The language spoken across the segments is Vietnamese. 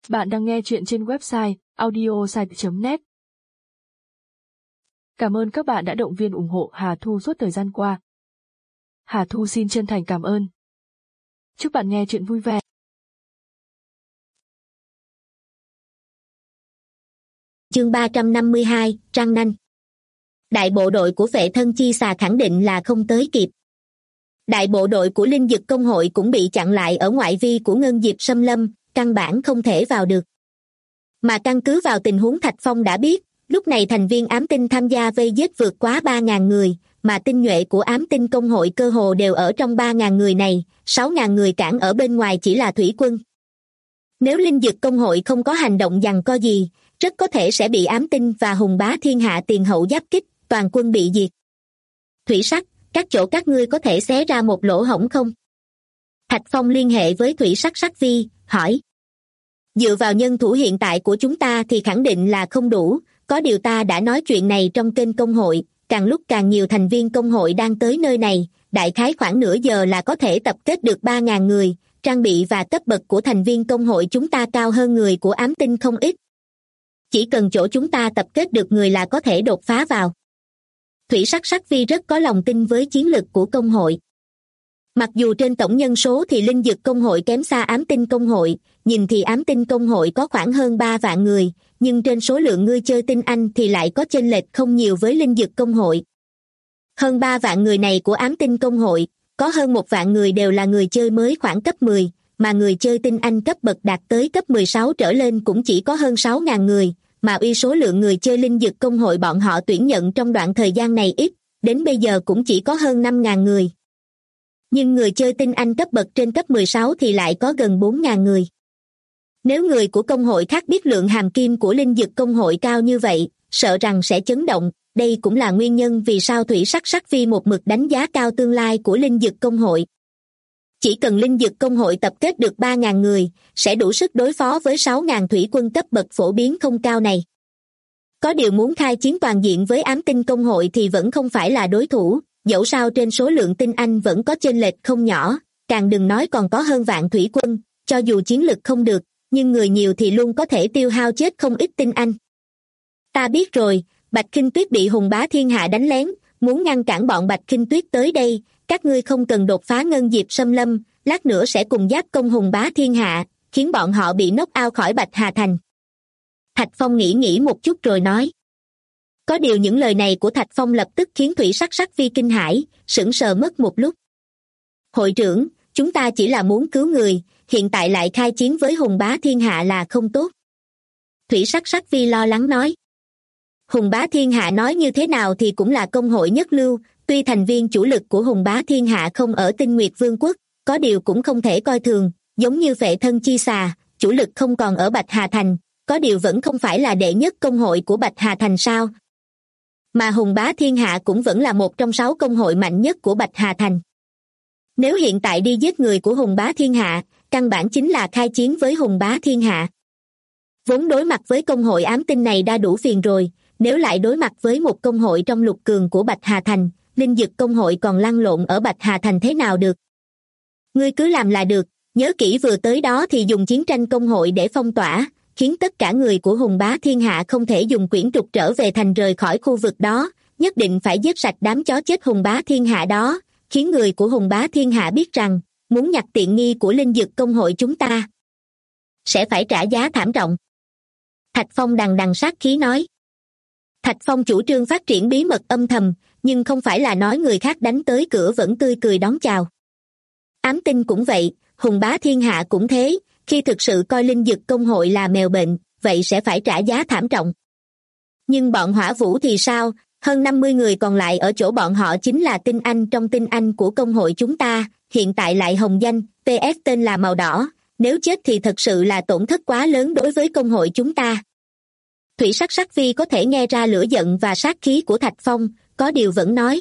Bạn đang nghe chuyện trên website audiosite.net. Cảm ơn các bạn đã động viên ủng hộ Hà Thu suốt thời gian qua. Hà Thu xin chân thành cảm ơn. Chúc bạn nghe chuyện vui vẻ. Chương 352, Răng nanh. Đại bộ đội của Vệ Thân Chi Xà khẳng định là không tới kịp. Đại bộ đội của Linh Dực Công hội cũng bị chặn lại ở ngoại vi của Ngân Diệp Xâm Lâm, căn bản không thể vào được. Mà căn cứ vào tình huống Thạch Phong đã biết, lúc này thành viên ám tinh tham gia vây giết vượt quá 3.000 người, mà tinh nhuệ của ám tinh công hội cơ hồ đều ở trong 3.000 người này, 6.000 người cản ở bên ngoài chỉ là thủy quân. Nếu Linh Dực Công hội không có hành động giằng co gì, rất có thể sẽ bị ám tinh và hùng bá thiên hạ tiền hậu giáp kích, toàn quân bị diệt. Thủy Sắc, các chỗ các ngươi có thể xé ra một lỗ hổng không? Thạch Phong liên hệ với Thủy Sắc Sắc Vi, hỏi. Dựa vào nhân thủ hiện tại của chúng ta thì khẳng định là không đủ, có điều ta đã nói chuyện này trong kênh công hội, càng lúc càng nhiều thành viên công hội đang tới nơi này, đại khái khoảng nửa giờ là có thể tập kết được 3.000 người, trang bị và cấp bậc của thành viên công hội chúng ta cao hơn người của ám tinh không ít. Chỉ cần chỗ chúng ta tập kết được người là có thể đột phá vào. Thủy Sắc Sắc Vi rất có lòng tin với chiến lực của công hội. Mặc dù trên tổng nhân số thì Linh Dực Công hội kém xa ám tinh công hội, nhìn thì ám tinh công hội có khoảng hơn 3 vạn người, nhưng trên số lượng người chơi tinh anh thì lại có chênh lệch không nhiều với Linh Dực Công hội. Hơn 3 vạn người này của ám tinh công hội, có hơn 1 vạn người đều là người chơi mới khoảng cấp 10, mà người chơi tinh anh cấp bậc đạt tới cấp 16 trở lên cũng chỉ có hơn 6.000 người, mà uy số lượng người chơi Linh Dực Công hội bọn họ tuyển nhận trong đoạn thời gian này ít, đến bây giờ cũng chỉ có hơn 5.000 người. Nhưng người chơi tinh anh cấp bậc trên cấp 16 thì lại có gần 4.000 người. Nếu người của công hội khác biết lượng hàm kim của Linh Dực Công hội cao như vậy, sợ rằng sẽ chấn động, đây cũng là nguyên nhân vì sao Thủy Sắc Sắc Vi một mực đánh giá cao tương lai của Linh Dực Công hội. Chỉ cần Linh Dực Công hội tập kết được 3.000 người, sẽ đủ sức đối phó với 6.000 thủy quân cấp bậc phổ biến không cao này. Có điều muốn khai chiến toàn diện với ám tinh công hội thì vẫn không phải là đối thủ, dẫu sao trên số lượng tinh anh vẫn có chênh lệch không nhỏ, càng đừng nói còn có hơn vạn thủy quân, cho dù chiến lực không được, nhưng người nhiều thì luôn có thể tiêu hao chết không ít tinh anh. Ta biết rồi, Bạch Khinh Tuyết bị hùng bá thiên hạ đánh lén, muốn ngăn cản bọn Bạch Khinh Tuyết tới đây, các ngươi không cần đột phá Ngân Diệp Xâm Lâm, lát nữa sẽ cùng giáp công hùng bá thiên hạ, khiến bọn họ bị knock out khỏi Bạch Hà Thành. Thạch Phong nghĩ một chút rồi nói. Có điều những lời này của Thạch Phong lập tức khiến Thủy Sắc Sắc Vi kinh hãi, sững sờ mất một lúc. Hội trưởng, chúng ta chỉ là muốn cứu người, hiện tại lại khai chiến với hùng bá thiên hạ là không tốt. Thủy Sắc Sắc Vi lo lắng nói. Hùng bá thiên hạ nói như thế nào thì cũng là công hội nhất lưu, tuy thành viên chủ lực của hùng bá thiên hạ không ở Tinh Nguyệt Vương quốc, có điều cũng không thể coi thường, giống như Vệ Thân Chi Xà, chủ lực không còn ở Bạch Hà Thành, có điều vẫn không phải là đệ nhất công hội của Bạch Hà Thành sao? Mà hùng bá thiên hạ cũng vẫn là một trong 6 công hội mạnh nhất của Bạch Hà Thành. Nếu hiện tại đi giết người của hùng bá thiên hạ, căn bản chính là khai chiến với hùng bá thiên hạ. Vốn đối mặt với công hội ám tinh này đã đủ phiền rồi, nếu lại đối mặt với một công hội trong lục cường của Bạch Hà Thành, Linh Dực Công hội còn lăn lộn ở Bạch Hà Thành thế nào được? Ngươi cứ làm là được, nhớ kỹ vừa tới đó thì dùng chiến tranh công hội để phong tỏa, khiến tất cả người của hùng bá thiên hạ không thể dùng quyển trục trở về thành rời khỏi khu vực đó, nhất định phải giết sạch đám chó chết hùng bá thiên hạ đó, khiến người của hùng bá thiên hạ biết rằng, muốn nhặt tiện nghi của Linh Dực Công hội chúng ta, sẽ phải trả giá thảm trọng. Thạch Phong đằng đằng sát khí nói. Thạch Phong chủ trương phát triển bí mật âm thầm, nhưng không phải là nói người khác đánh tới cửa vẫn tươi cười đón chào. Ám tinh cũng vậy, hùng bá thiên hạ cũng thế, khi thực sự coi Linh Dực Công hội là mèo bệnh, vậy sẽ phải trả giá thảm trọng. Nhưng bọn Hỏa Vũ thì sao? Hơn 50 người còn lại ở chỗ bọn họ chính là tinh anh trong tinh anh của công hội chúng ta, hiện tại lại hồng danh, PS tên là màu đỏ, nếu chết thì thật sự là tổn thất quá lớn đối với công hội chúng ta. Thủy Sắc Sắc Vi có thể nghe ra lửa giận và sát khí của Thạch Phong, có điều vẫn nói.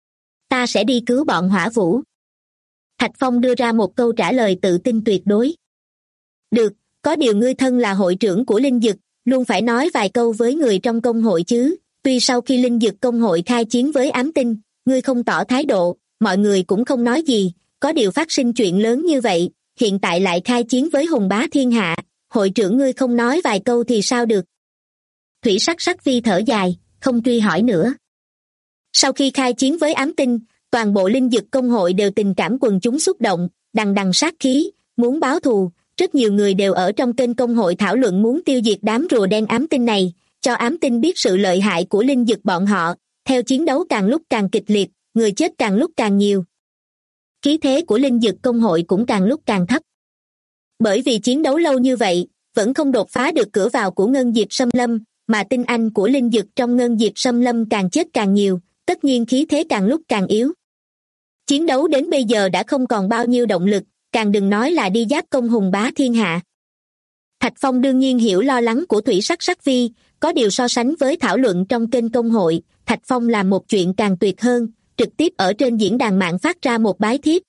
Ta sẽ đi cứu bọn Hỏa Vũ. Thạch Phong đưa ra một câu trả lời tự tin tuyệt đối. Được, có điều ngươi thân là hội trưởng của Linh Dực, luôn phải nói vài câu với người trong công hội chứ, tuy sau khi Linh Dực Công hội khai chiến với ám tinh, ngươi không tỏ thái độ, mọi người cũng không nói gì, có điều phát sinh chuyện lớn như vậy, hiện tại lại khai chiến với hùng bá thiên hạ, hội trưởng ngươi không nói vài câu thì sao được. Thủy Sắc Sắc Vi thở dài, không truy hỏi nữa. Sau khi khai chiến với ám tinh, toàn bộ linh dực công hội đều tình cảm quần chúng xúc động, đằng đằng sát khí, muốn báo thù. Rất nhiều người đều ở trong kênh công hội thảo luận muốn tiêu diệt đám rùa đen ám tinh này, cho ám tinh biết sự lợi hại của linh dực bọn họ. Theo chiến đấu càng lúc càng kịch liệt, người chết càng lúc càng nhiều. Khí thế của linh dực công hội cũng càng lúc càng thấp. Bởi vì chiến đấu lâu như vậy, vẫn không đột phá được cửa vào của Ngân Diệp Xâm Lâm, mà tinh anh của linh dực trong Ngân Diệp Xâm Lâm càng chết càng nhiều, tất nhiên khí thế càng lúc càng yếu. Chiến đấu đến bây giờ đã không còn bao nhiêu động lực, càng đừng nói là đi giáp công hùng bá thiên hạ. Thạch Phong đương nhiên hiểu lo lắng của Thủy Sắc Sắc Vi, có điều so sánh với thảo luận trong kênh công hội, Thạch Phong làm một chuyện càng tuyệt hơn, trực tiếp ở trên diễn đàn mạng phát ra một bái thiếp.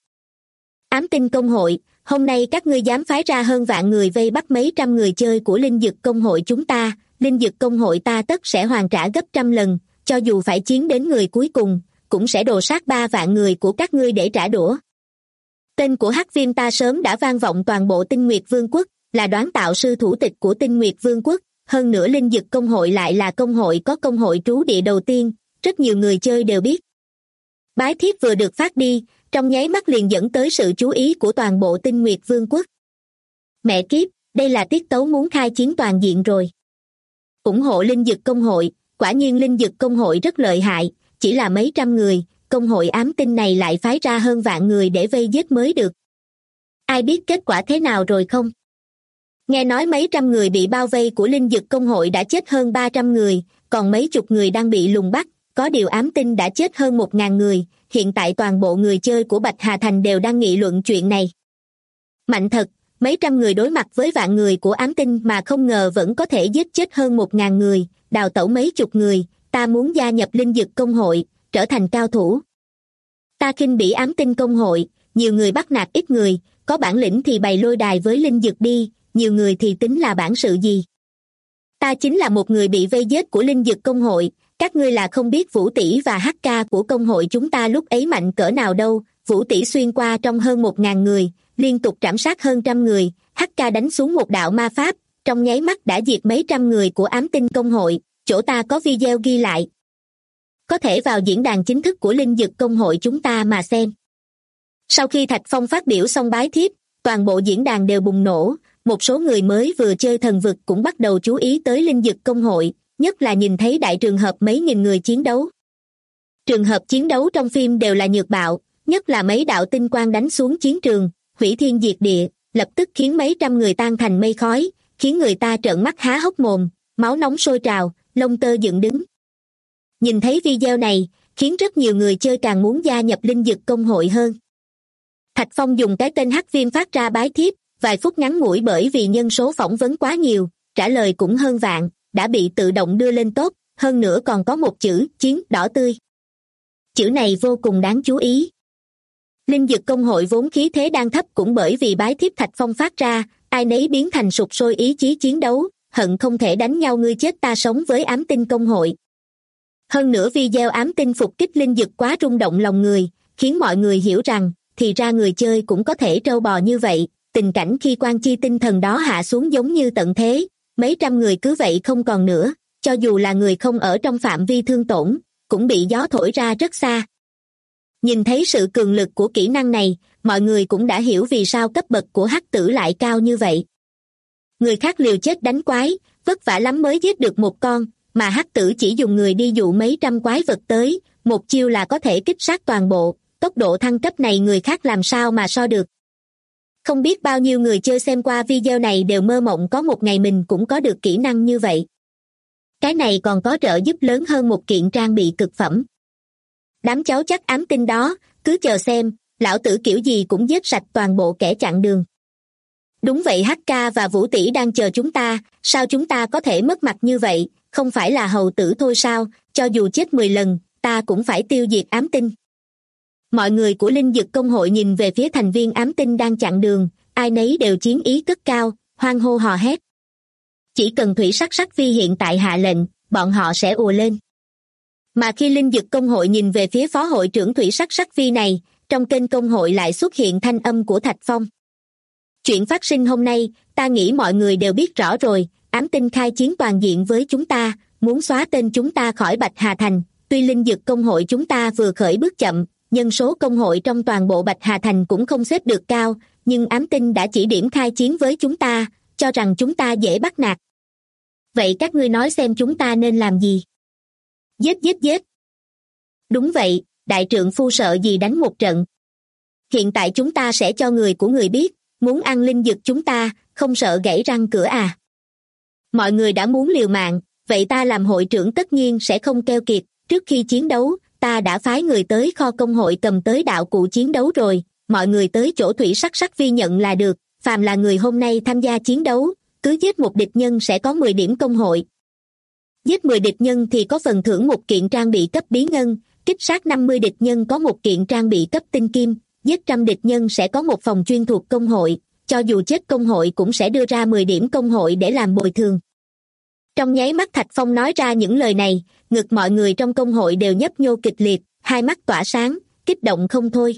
Ám tinh công hội, hôm nay các ngươi dám phái ra hơn vạn người vây bắt mấy trăm người chơi của linh dực công hội chúng ta, linh dực công hội ta tất sẽ hoàn trả gấp trăm lần, cho dù phải chiến đến người cuối cùng, cũng sẽ đồ sát 3 vạn người của các ngươi để trả đũa. Tên của Hắc Viêm ta sớm đã vang vọng toàn bộ Tinh Nguyệt Vương quốc, là đoán tạo sư thủ tịch của Tinh Nguyệt Vương quốc, hơn nữa linh dực công hội lại là công hội có công hội trú địa đầu tiên, rất nhiều người chơi đều biết. Bái thiếp vừa được phát đi, trong nháy mắt liền dẫn tới sự chú ý của toàn bộ Tinh Nguyệt Vương quốc. Mẹ kiếp, đây là tiết tấu muốn khai chiến toàn diện rồi. Ủng hộ linh dực công hội, quả nhiên linh dực công hội rất lợi hại, chỉ là mấy trăm người, công hội ám tinh này lại phái ra hơn vạn người để vây giết mới được. Ai biết kết quả thế nào rồi không? Nghe nói mấy trăm người bị bao vây của linh dực công hội đã chết hơn 300 người, còn mấy chục người đang bị lùng bắt, có điều ám tinh đã chết hơn 1.000 người, hiện tại toàn bộ người chơi của Bạch Hà Thành đều đang nghị luận chuyện này. Mạnh thật, mấy trăm người đối mặt với vạn người của ám tinh mà không ngờ vẫn có thể giết chết hơn 1.000 người, đào tẩu mấy chục người, ta muốn gia nhập linh dực công hội, trở thành cao thủ. Ta khinh bỉ ám tinh công hội, nhiều người bắt nạt ít người, có bản lĩnh thì bày lôi đài với linh dực đi, nhiều người thì tính là bản sự gì. Ta chính là một người bị vây giết của linh dực công hội, các ngươi là không biết Vũ Tỷ và HK của công hội chúng ta lúc ấy mạnh cỡ nào đâu. Vũ Tỷ xuyên qua trong hơn 1.000 người, liên tục trảm sát hơn trăm người, HK đánh xuống một đạo ma pháp, trong nháy mắt đã diệt mấy trăm người của ám tinh công hội, chỗ ta có video ghi lại. Có thể vào diễn đàn chính thức của linh dực công hội chúng ta mà xem. Sau khi Thạch Phong phát biểu xong bái thiếp, toàn bộ diễn đàn đều bùng nổ, một số người mới vừa chơi thần vực cũng bắt đầu chú ý tới linh dực công hội, nhất là nhìn thấy đại trường hợp mấy nghìn người chiến đấu. Trường hợp chiến đấu trong phim đều là nhược bạo, nhất là mấy đạo tinh quang đánh xuống chiến trường, hủy thiên diệt địa, lập tức khiến mấy trăm người tan thành mây khói, khiến người ta trợn mắt há hốc mồm, máu nóng sôi trào, lông tơ dựng đứng. Nhìn thấy video này, khiến rất nhiều người chơi càng muốn gia nhập linh dực công hội hơn. Thạch Phong dùng cái tên Hắc Viêm phát ra bái thiếp, vài phút ngắn ngủi bởi vì nhân số phỏng vấn quá nhiều, trả lời cũng hơn vạn, đã bị tự động đưa lên top, hơn nữa còn có một chữ chiến đỏ tươi. Chữ này vô cùng đáng chú ý. Linh dực công hội vốn khí thế đang thấp cũng bởi vì bái thiếp Thạch Phong phát ra, ai nấy biến thành sục sôi ý chí chiến đấu, hận không thể đánh nhau ngươi chết ta sống với ám tinh công hội. Hơn nữa video ám tinh phục kích linh dực quá rung động lòng người, khiến mọi người hiểu rằng, thì ra người chơi cũng có thể trâu bò như vậy, tình cảnh khi quan chi tinh thần đó hạ xuống giống như tận thế, mấy trăm người cứ vậy không còn nữa, cho dù là người không ở trong phạm vi thương tổn, cũng bị gió thổi ra rất xa. Nhìn thấy sự cường lực của kỹ năng này, mọi người cũng đã hiểu vì sao cấp bậc của hắc tử lại cao như vậy. Người khác liều chết đánh quái, vất vả lắm mới giết được một con, mà hắc tử chỉ dùng người đi dụ mấy trăm quái vật tới, một chiêu là có thể kích sát toàn bộ, tốc độ thăng cấp này người khác làm sao mà so được. Không biết bao nhiêu người chơi xem qua video này đều mơ mộng có một ngày mình cũng có được kỹ năng như vậy. Cái này còn có trợ giúp lớn hơn một kiện trang bị cực phẩm. Đám cháu chắc ám tinh đó, cứ chờ xem, lão tử kiểu gì cũng giết sạch toàn bộ kẻ chặn đường. Đúng vậy, HK và Vũ Tỷ đang chờ chúng ta, sao chúng ta có thể mất mặt như vậy, không phải là hầu tử thôi sao, cho dù chết 10 lần, ta cũng phải tiêu diệt ám tinh. Mọi người của linh dực công hội nhìn về phía thành viên ám tinh đang chặn đường, ai nấy đều chiến ý cất cao, hoan hô hò hét. Chỉ cần Thủy Sắc Sắc Vi hiện tại hạ lệnh, bọn họ sẽ ùa lên. Mà khi linh dực công hội nhìn về phía phó hội trưởng Thủy Sắc Sắc Vi này, trong kênh công hội lại xuất hiện thanh âm của Thạch Phong. Chuyện phát sinh hôm nay, ta nghĩ mọi người đều biết rõ rồi, ám tinh khai chiến toàn diện với chúng ta, muốn xóa tên chúng ta khỏi Bạch Hà Thành. Tuy linh dược công hội chúng ta vừa khởi bước chậm, nhân số công hội trong toàn bộ Bạch Hà Thành cũng không xếp được cao, nhưng ám tinh đã chỉ điểm khai chiến với chúng ta, cho rằng chúng ta dễ bắt nạt. Vậy các ngươi nói xem chúng ta nên làm gì? Giết giết giết! Đúng vậy, đại trượng phu sợ gì đánh một trận. Hiện tại chúng ta sẽ cho người của người biết, muốn ăn linh dược chúng ta, không sợ gãy răng cửa à. Mọi người đã muốn liều mạng, vậy ta làm hội trưởng tất nhiên sẽ không keo kiệt. Trước khi chiến đấu, ta đã phái người tới kho công hội cầm tới đạo cụ chiến đấu rồi, mọi người tới chỗ Thủy Sắc Sắc Vi nhận là được, phàm là người hôm nay tham gia chiến đấu, cứ giết một địch nhân sẽ có 10 điểm công hội. Giết 10 địch nhân thì có phần thưởng một kiện trang bị cấp bí ngân, kích sát 50 địch nhân có một kiện trang bị cấp tinh kim, giết 100 địch nhân sẽ có một phòng chuyên thuộc công hội, cho dù chết công hội cũng sẽ đưa ra 10 điểm công hội để làm bồi thường. Trong nháy mắt Thạch Phong nói ra những lời này, ngực mọi người trong công hội đều nhấp nhô kịch liệt, hai mắt tỏa sáng, kích động không thôi.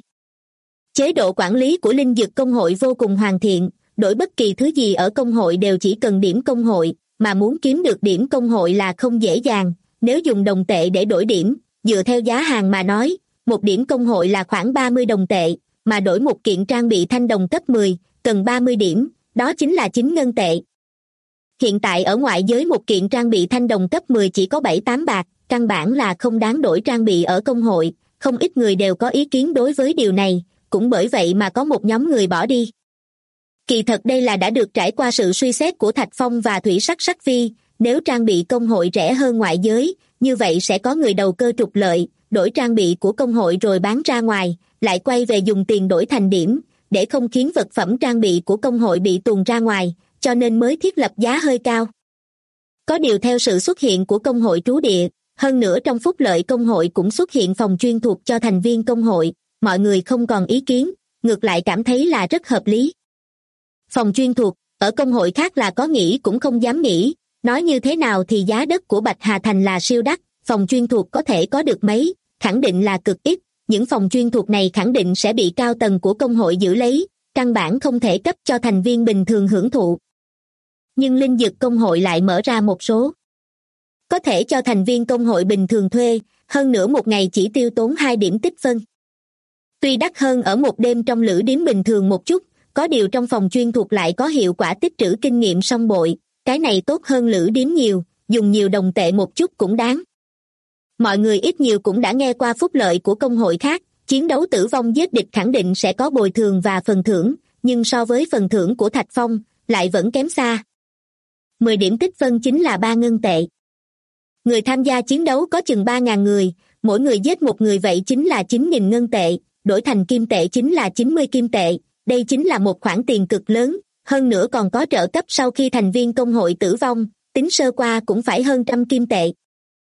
Chế độ quản lý của linh dược công hội vô cùng hoàn thiện, đổi bất kỳ thứ gì ở công hội đều chỉ cần điểm công hội, mà muốn kiếm được điểm công hội là không dễ dàng. Nếu dùng đồng tệ để đổi điểm, dựa theo giá hàng mà nói, một điểm công hội là khoảng 30 đồng tệ, mà đổi một kiện trang bị thanh đồng cấp 10, cần 30 điểm, đó chính là 9 ngân tệ. Hiện tại ở ngoại giới một kiện trang bị thanh đồng cấp 10 chỉ có 7-8 bạc, căn bản là không đáng đổi trang bị ở công hội, không ít người đều có ý kiến đối với điều này, cũng bởi vậy mà có một nhóm người bỏ đi. Kỳ thật đây là đã được trải qua sự suy xét của Thạch Phong và Thủy Sắc Sắc Vi, nếu trang bị công hội rẻ hơn ngoại giới, như vậy sẽ có người đầu cơ trục lợi, đổi trang bị của công hội rồi bán ra ngoài, lại quay về dùng tiền đổi thành điểm, để không khiến vật phẩm trang bị của công hội bị tuồn ra ngoài, cho nên mới thiết lập giá hơi cao. Có điều theo sự xuất hiện của công hội trú địa, hơn nữa trong phúc lợi công hội cũng xuất hiện phòng chuyên thuộc cho thành viên công hội, mọi người không còn ý kiến, ngược lại cảm thấy là rất hợp lý. Phòng chuyên thuộc, ở công hội khác là có nghĩ cũng không dám nghĩ, nói như thế nào thì giá đất của Bạch Hà Thành là siêu đắt, phòng chuyên thuộc có thể có được mấy, khẳng định là cực ít, những phòng chuyên thuộc này khẳng định sẽ bị cao tầng của công hội giữ lấy, căn bản không thể cấp cho thành viên bình thường hưởng thụ. Nhưng linh dược công hội lại mở ra một số. Có thể cho thành viên công hội bình thường thuê, hơn nữa một ngày chỉ tiêu tốn 2 điểm tích phân. Tuy đắt hơn ở một đêm trong lữ điếm bình thường một chút, có điều trong phòng chuyên thuộc lại có hiệu quả tích trữ kinh nghiệm song bội, cái này tốt hơn lữ điếm nhiều, dùng nhiều đồng tệ một chút cũng đáng. Mọi người ít nhiều cũng đã nghe qua phúc lợi của công hội khác, chiến đấu tử vong giết địch khẳng định sẽ có bồi thường và phần thưởng, nhưng so với phần thưởng của Thạch Phong, lại vẫn kém xa. 10 điểm tích phân chính là 3 ngân tệ. Người tham gia chiến đấu có chừng 3.000 người, mỗi người giết một người vậy chính là 9.000 ngân tệ, đổi thành kim tệ chính là 90 kim tệ, đây chính là một khoản tiền cực lớn, hơn nữa còn có trợ cấp sau khi thành viên công hội tử vong, tính sơ qua cũng phải hơn 100 kim tệ.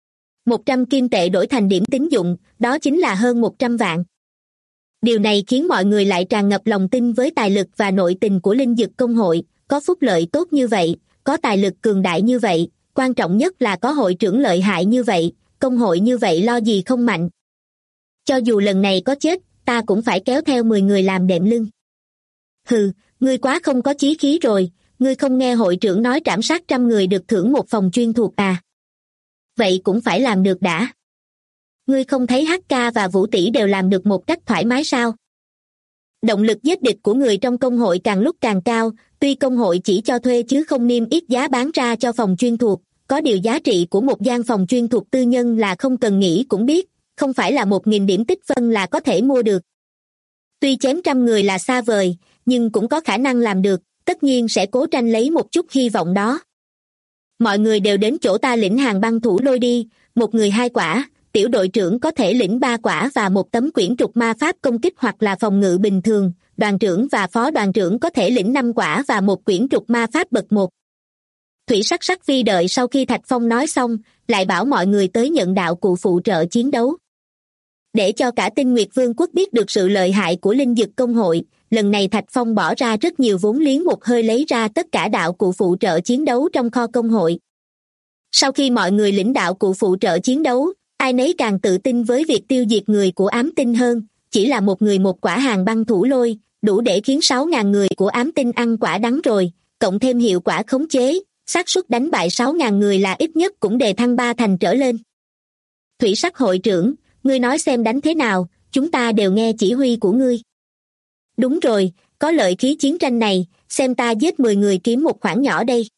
100 kim tệ đổi thành điểm tín dụng, đó chính là hơn 100 vạn. Điều này khiến mọi người lại tràn ngập lòng tin với tài lực và nội tình của linh dược công hội, có phúc lợi tốt như vậy, có tài lực cường đại như vậy, quan trọng nhất là có hội trưởng lợi hại như vậy, công hội như vậy lo gì không mạnh. Cho dù lần này có chết, ta cũng phải kéo theo 10 người làm đệm lưng. Hừ, ngươi quá không có chí khí rồi, ngươi không nghe hội trưởng nói trảm sát 100 người được thưởng một phòng chuyên thuộc à? Vậy cũng phải làm được đã. Ngươi không thấy HK và Vũ Tỷ đều làm được một cách thoải mái sao? Động lực giết địch của người trong công hội càng lúc càng cao, tuy công hội chỉ cho thuê chứ không niêm yết giá bán ra cho phòng chuyên thuộc, có điều giá trị của một gian phòng chuyên thuộc tư nhân là không cần nghĩ cũng biết, không phải là 1.000 điểm tích phân là có thể mua được. Tuy chém 100 người là xa vời, nhưng cũng có khả năng làm được, tất nhiên sẽ cố tranh lấy một chút hy vọng đó. Mọi người đều đến chỗ ta lĩnh hàng băng thủ lôi đi, một người 2 quả, tiểu đội trưởng có thể lĩnh 3 quả và một tấm quyển trục ma pháp công kích hoặc là phòng ngự bình thường, đoàn trưởng và phó đoàn trưởng có thể lĩnh 5 quả và một quyển trục ma pháp bậc 1. Thủy Sắc Sắc Vi đợi sau khi Thạch Phong nói xong, lại bảo mọi người tới nhận đạo cụ phụ trợ chiến đấu. Để cho cả Tinh Nguyệt Vương quốc biết được sự lợi hại của linh dược công hội, lần này Thạch Phong bỏ ra rất nhiều vốn liếng một hơi lấy ra tất cả đạo cụ phụ trợ chiến đấu trong kho công hội. Sau khi mọi người lĩnh đạo cụ phụ trợ chiến đấu, ai nấy càng tự tin với việc tiêu diệt người của ám tinh hơn, chỉ là một người một quả hàng băng thủ lôi, đủ để khiến 6.000 người của ám tinh ăn quả đắng rồi, cộng thêm hiệu quả khống chế, xác suất đánh bại 6.000 người là ít nhất cũng đề thăng 3 thành trở lên. Thủy Sắc hội trưởng, ngươi nói xem đánh thế nào, chúng ta đều nghe chỉ huy của ngươi. Đúng rồi, có lợi khí chiến tranh này, xem ta giết 10 người kiếm một khoản nhỏ đây.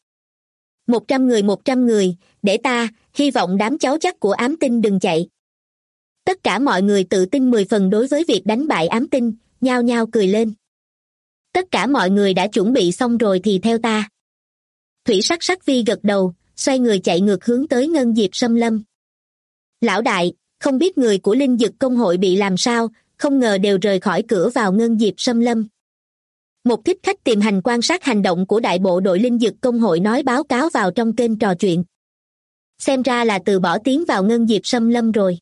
100 người, để ta, hy vọng đám cháu chắc của ám tinh đừng chạy. Tất cả mọi người tự tin 10 phần đối với việc đánh bại ám tinh, nhao nhao cười lên. Tất cả mọi người đã chuẩn bị xong rồi thì theo ta. Thủy Sắc Vi gật đầu, xoay người chạy ngược hướng tới Ngân Diệp Xâm Lâm. Lão đại, không biết người của Linh Dực Công hội bị làm sao, không ngờ đều rời khỏi cửa vào Ngân Diệp Xâm Lâm. Một thích khách tìm hành quan sát hành động của đại bộ đội Linh Dực Công hội nói báo cáo vào trong kênh trò chuyện. Xem ra là từ bỏ tiến vào Ngân Diệp Xâm Lâm rồi.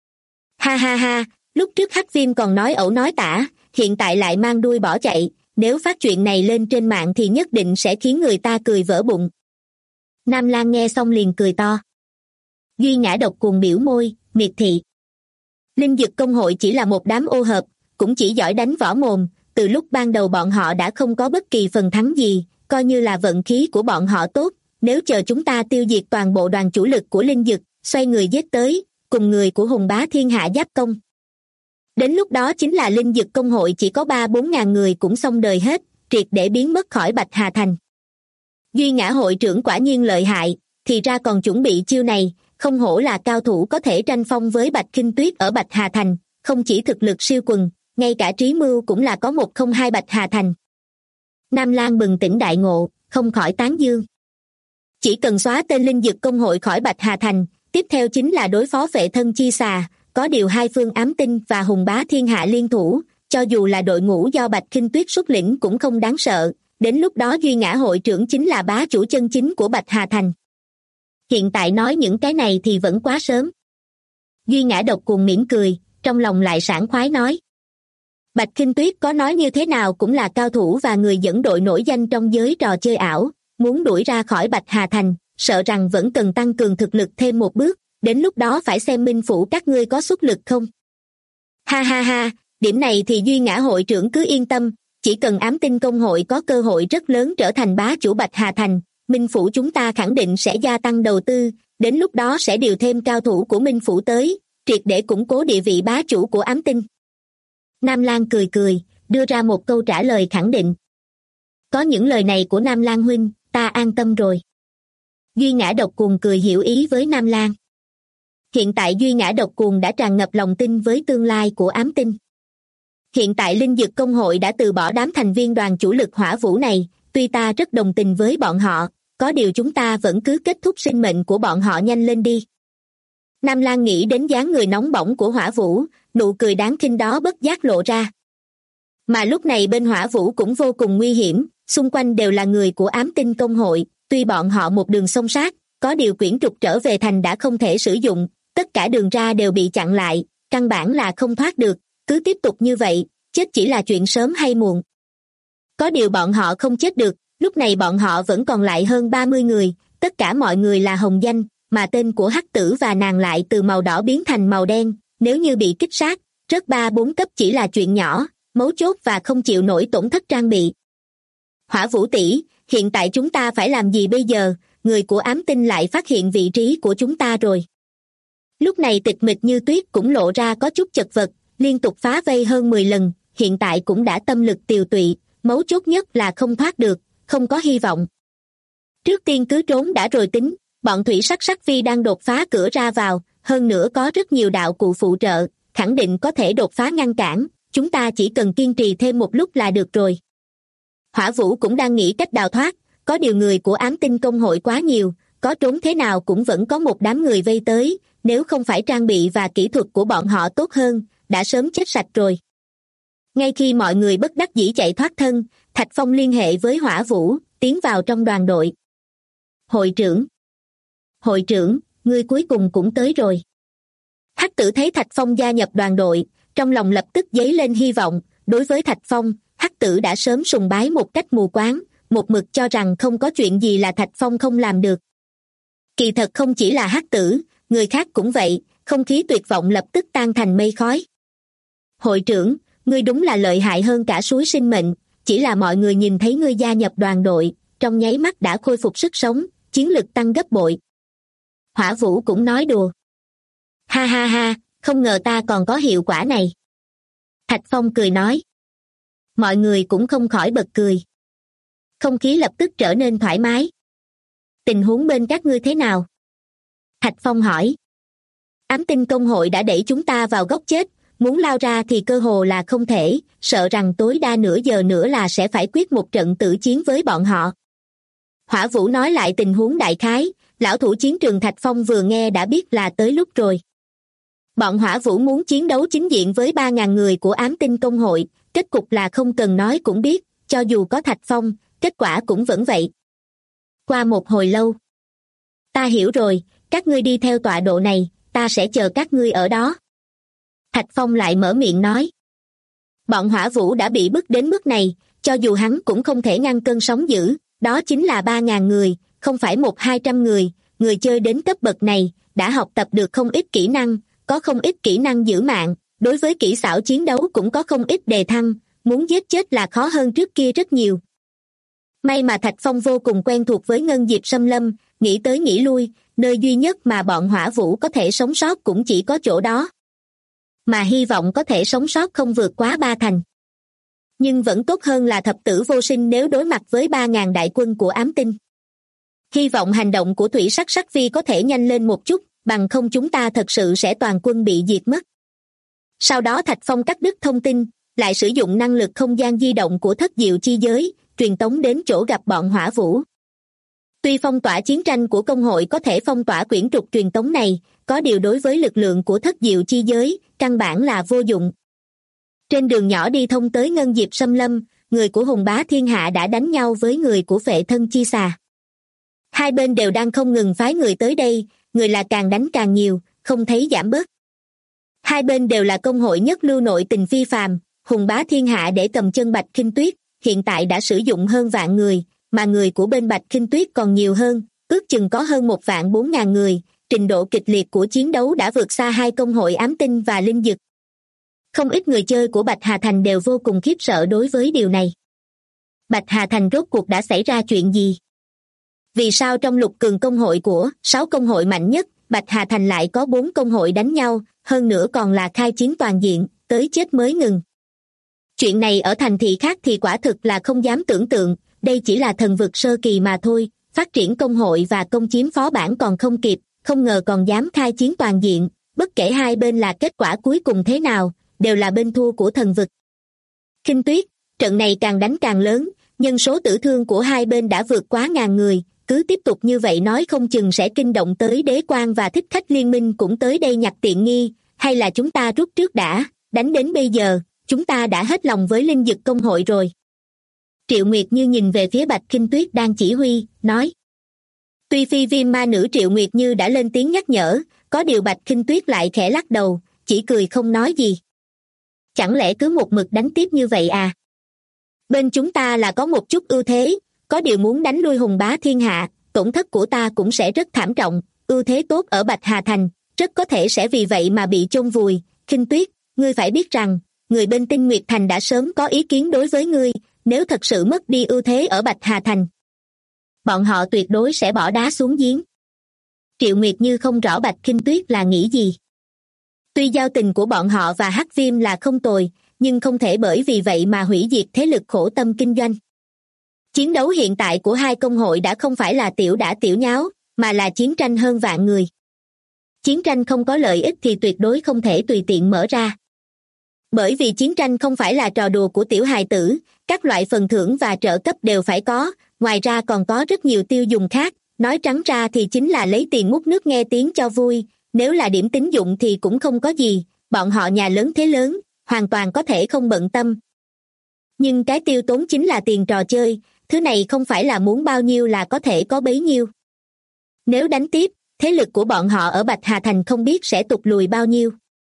Ha ha ha, lúc trước Hắc Viêm còn nói ẩu nói tả, hiện tại lại mang đuôi bỏ chạy, nếu phát chuyện này lên trên mạng thì nhất định sẽ khiến người ta cười vỡ bụng. Nam Lan nghe xong liền cười to. Duy Ngã Độc cuồng biểu môi, miệt thị. Linh Dực Công hội chỉ là một đám ô hợp, cũng chỉ giỏi đánh võ mồm, từ lúc ban đầu bọn họ đã không có bất kỳ phần thắng gì, coi như là vận khí của bọn họ tốt, nếu chờ chúng ta tiêu diệt toàn bộ đoàn chủ lực của Linh Dực, xoay người giết tới, cùng người của Hùng Bá Thiên Hạ giáp công. Đến lúc đó chính là Linh Dực Công hội chỉ có 3-4 ngàn người cũng xong đời hết, triệt để biến mất khỏi Bạch Hà Thành. Duy Ngã hội trưởng quả nhiên lợi hại, thì ra còn chuẩn bị chiêu này, không hổ là cao thủ có thể tranh phong với Bạch Khinh Tuyết ở Bạch Hà Thành, không chỉ thực lực siêu quần, ngay cả trí mưu cũng là có 102 Bạch Hà Thành. Nam Lan bừng tỉnh đại ngộ, không khỏi tán dương. Chỉ cần xóa tên Linh Dực Công hội khỏi Bạch Hà Thành, tiếp theo chính là đối phó Phệ Thân Chi Xà, có điều hai phương ám tinh và Hùng Bá Thiên Hạ liên thủ, cho dù là đội ngũ do Bạch Khinh Tuyết xuất lĩnh cũng không đáng sợ, đến lúc đó Duy Ngã hội trưởng chính là bá chủ chân chính của Bạch Hà Thành. Hiện tại nói những cái này thì vẫn quá sớm. Duy Ngã Độc cuồng mỉm cười, trong lòng lại sảng khoái nói. Bạch Khinh Tuyết có nói như thế nào cũng là cao thủ và người dẫn đội nổi danh trong giới trò chơi ảo, muốn đuổi ra khỏi Bạch Hà Thành, sợ rằng vẫn cần tăng cường thực lực thêm một bước, đến lúc đó phải xem minh phủ các ngươi có xuất lực không. Ha ha ha, điểm này thì Duy Ngã hội trưởng cứ yên tâm, chỉ cần ám tinh công hội có cơ hội rất lớn trở thành bá chủ Bạch Hà Thành, minh phủ chúng ta khẳng định sẽ gia tăng đầu tư, đến lúc đó sẽ điều thêm cao thủ của minh phủ tới, triệt để củng cố địa vị bá chủ của ám tinh. Nam Lan cười cười, đưa ra một câu trả lời khẳng định. Có những lời này của Nam Lan huynh, ta an tâm rồi. Duy Ngã Độc cuồng cười hiểu ý với Nam Lan. Hiện tại Duy Ngã Độc cuồng đã tràn ngập lòng tin với tương lai của ám tinh. Hiện tại Linh Dực Công hội đã từ bỏ đám thành viên đoàn chủ lực Hỏa Vũ này, tuy ta rất đồng tình với bọn họ, có điều chúng ta vẫn cứ kết thúc sinh mệnh của bọn họ nhanh lên đi. Nam Lan nghĩ đến dáng người nóng bỏng của Hỏa Vũ, nụ cười đáng khinh đó bất giác lộ ra. Mà lúc này bên Hỏa Vũ cũng vô cùng nguy hiểm, xung quanh đều là người của ám tinh công hội, tuy bọn họ một đường xông sát, có điều quyển trục trở về thành đã không thể sử dụng, tất cả đường ra đều bị chặn lại, căn bản là không thoát được, cứ tiếp tục như vậy, chết chỉ là chuyện sớm hay muộn. Có điều bọn họ không chết được, lúc này bọn họ vẫn còn lại hơn 30 người, tất cả mọi người là hồng danh, mà tên của Hắc Tử và nàng lại từ màu đỏ biến thành màu đen, nếu như bị kích sát, rớt 3-4 cấp chỉ là chuyện nhỏ, mấu chốt và không chịu nổi tổn thất trang bị. Hỏa Vũ tỷ, hiện tại chúng ta phải làm gì bây giờ, người của ám tinh lại phát hiện vị trí của chúng ta rồi. Lúc này Tịch Mịch Như Tuyết cũng lộ ra có chút chật vật, liên tục phá vây hơn 10 lần, hiện tại cũng đã tâm lực tiều tụy, mấu chốt nhất là không thoát được, không có hy vọng. Trước tiên cứ trốn đã rồi tính, bọn Thủy Sắc Vi đang đột phá cửa ra vào, hơn nữa có rất nhiều đạo cụ phụ trợ, khẳng định có thể đột phá ngăn cản, chúng ta chỉ cần kiên trì thêm một lúc là được rồi. Hỏa Vũ cũng đang nghĩ cách đào thoát, có điều người của ám tinh công hội quá nhiều, có trốn thế nào cũng vẫn có một đám người vây tới, nếu không phải trang bị và kỹ thuật của bọn họ tốt hơn, đã sớm chết sạch rồi. Ngay khi mọi người bất đắc dĩ chạy thoát thân, Thạch Phong liên hệ với Hỏa Vũ, tiến vào trong đoàn đội. Hội trưởng, ngươi cuối cùng cũng tới rồi. Hắc Tử thấy Thạch Phong gia nhập đoàn đội, trong lòng lập tức dấy lên hy vọng, đối với Thạch Phong, Hắc Tử đã sớm sùng bái một cách mù quáng, một mực cho rằng không có chuyện gì là Thạch Phong không làm được. Kỳ thật không chỉ là Hắc Tử, người khác cũng vậy, không khí tuyệt vọng lập tức tan thành mây khói. Hội trưởng, ngươi đúng là lợi hại hơn cả suối sinh mệnh, chỉ là mọi người nhìn thấy ngươi gia nhập đoàn đội, trong nháy mắt đã khôi phục sức sống, chiến lực tăng gấp bội. Hỏa Vũ cũng nói đùa. Ha ha ha, không ngờ ta còn có hiệu quả này. Thạch Phong cười nói. Mọi người cũng không khỏi bật cười. Không khí lập tức trở nên thoải mái. Tình huống bên các ngươi thế nào? Thạch Phong hỏi. Ám tinh công hội đã đẩy chúng ta vào góc chết, muốn lao ra thì cơ hồ là không thể, sợ rằng tối đa nửa giờ nữa là sẽ phải quyết một trận tử chiến với bọn họ. Hỏa Vũ nói lại tình huống đại khái, lão thủ chiến trường Thạch Phong vừa nghe đã biết là tới lúc rồi. Bọn Hỏa Vũ muốn chiến đấu chính diện với 3.000 người của ám tinh công hội, kết cục là không cần nói cũng biết, cho dù có Thạch Phong, kết quả cũng vẫn vậy. Qua một hồi lâu. Ta hiểu rồi, các ngươi đi theo tọa độ này, ta sẽ chờ các ngươi ở đó. Thạch Phong lại mở miệng nói. Bọn Hỏa Vũ đã bị bức đến mức này, cho dù hắn cũng không thể ngăn cơn sóng dữ, đó chính là 3.000 người, không phải 100-200 người, người chơi đến cấp bậc này, đã học tập được không ít kỹ năng, có không ít kỹ năng giữ mạng, đối với kỹ xảo chiến đấu cũng có không ít đề thăng, muốn giết chết là khó hơn trước kia rất nhiều. May mà Thạch Phong vô cùng quen thuộc với ngân diệp xâm lâm, nghĩ tới nghĩ lui, nơi duy nhất mà bọn Hỏa Vũ có thể sống sót cũng chỉ có chỗ đó. Mà hy vọng có thể sống sót không vượt quá 3 thành. Nhưng vẫn tốt hơn là thập tử vô sinh nếu đối mặt với 3.000 đại quân của ám tinh. Hy vọng hành động của Thủy Sắc Sắc Vi có thể nhanh lên một chút, bằng không chúng ta thật sự sẽ toàn quân bị diệt mất. Sau đó Thạch Phong cắt đứt thông tin, lại sử dụng năng lực không gian di động của thất diệu chi giới, truyền tống đến chỗ gặp bọn Hỏa Vũ. Tuy phong tỏa chiến tranh của công hội có thể phong tỏa quyển trục truyền tống này, có điều đối với lực lượng của thất diệu chi giới, căn bản là vô dụng. Trên đường nhỏ đi thông tới ngân diệp xâm lâm, người của Hùng Bá Thiên Hạ đã đánh nhau với người của Phệ Thân Chi Xà. Hai bên đều đang không ngừng phái người tới đây, người là càng đánh càng nhiều, không thấy giảm bớt. Hai bên đều là công hội nhất lưu nội tình phi phàm, Hùng Bá Thiên Hạ để cầm chân Bạch Khinh Tuyết, hiện tại đã sử dụng hơn vạn người, mà người của bên Bạch Khinh Tuyết còn nhiều hơn, ước chừng có hơn 1.400.000 người, trình độ kịch liệt của chiến đấu đã vượt xa hai công hội ám tinh và linh dực. Không ít người chơi của Bạch Hà Thành đều vô cùng khiếp sợ đối với điều này. Bạch Hà Thành rốt cuộc đã xảy ra chuyện gì? Vì sao trong lục cường công hội của 6 công hội mạnh nhất, Bạch Hà Thành lại có 4 công hội đánh nhau, hơn nữa còn là khai chiến toàn diện, tới chết mới ngừng. Chuyện này ở thành thị khác thì quả thực là không dám tưởng tượng, đây chỉ là thần vực sơ kỳ mà thôi, phát triển công hội và công chiếm phó bản còn không kịp, không ngờ còn dám khai chiến toàn diện, bất kể hai bên là kết quả cuối cùng thế nào, đều là bên thua của thần vực. Khinh Tuyết, trận này càng đánh càng lớn, nhân số tử thương của hai bên đã vượt quá 1.000 người, cứ tiếp tục như vậy nói không chừng sẽ kinh động tới Đế Quan và Thích Khách Liên Minh cũng tới đây nhặt tiện nghi, hay là chúng ta rút trước đã, đánh đến bây giờ, chúng ta đã hết lòng với linh dực công hội rồi. Triệu Nguyệt Như nhìn về phía Bạch Khinh Tuyết đang chỉ huy, nói. Tuy phi viêm ma nữ Triệu Nguyệt Như đã lên tiếng nhắc nhở, có điều Bạch Khinh Tuyết lại khẽ lắc đầu, chỉ cười không nói gì. Chẳng lẽ cứ một mực đánh tiếp như vậy à? Bên chúng ta là có một chút ưu thế, có điều muốn đánh lui Hùng Bá Thiên Hạ, tổn thất của ta cũng sẽ rất thảm trọng, ưu thế tốt ở Bạch Hà Thành, rất có thể sẽ vì vậy mà bị chôn vùi. Khinh Tuyết, ngươi phải biết rằng, người bên Tinh Nguyệt Thành đã sớm có ý kiến đối với ngươi, nếu thật sự mất đi ưu thế ở Bạch Hà Thành. Bọn họ tuyệt đối sẽ bỏ đá xuống giếng. Triệu Nguyệt Như không rõ Bạch Khinh Tuyết là nghĩ gì. Tuy giao tình của bọn họ và Hắc Viêm là không tồi, nhưng không thể bởi vì vậy mà hủy diệt thế lực khổ tâm kinh doanh. Chiến đấu hiện tại của hai công hội đã không phải là tiểu đả tiểu nháo, mà là chiến tranh hơn vạn người. Chiến tranh không có lợi ích thì tuyệt đối không thể tùy tiện mở ra. Bởi vì chiến tranh không phải là trò đùa của tiểu hài tử, các loại phần thưởng và trợ cấp đều phải có, ngoài ra còn có rất nhiều tiêu dùng khác, nói trắng ra thì chính là lấy tiền múc nước nghe tiếng cho vui, nếu là điểm tín dụng thì cũng không có gì, bọn họ nhà lớn thế lớn, hoàn toàn có thể không bận tâm. Nhưng cái tiêu tốn chính là tiền trò chơi, thứ này không phải là muốn bao nhiêu là có thể có bấy nhiêu. Nếu đánh tiếp, thế lực của bọn họ ở Bạch Hà Thành không biết sẽ tụt lùi bao nhiêu.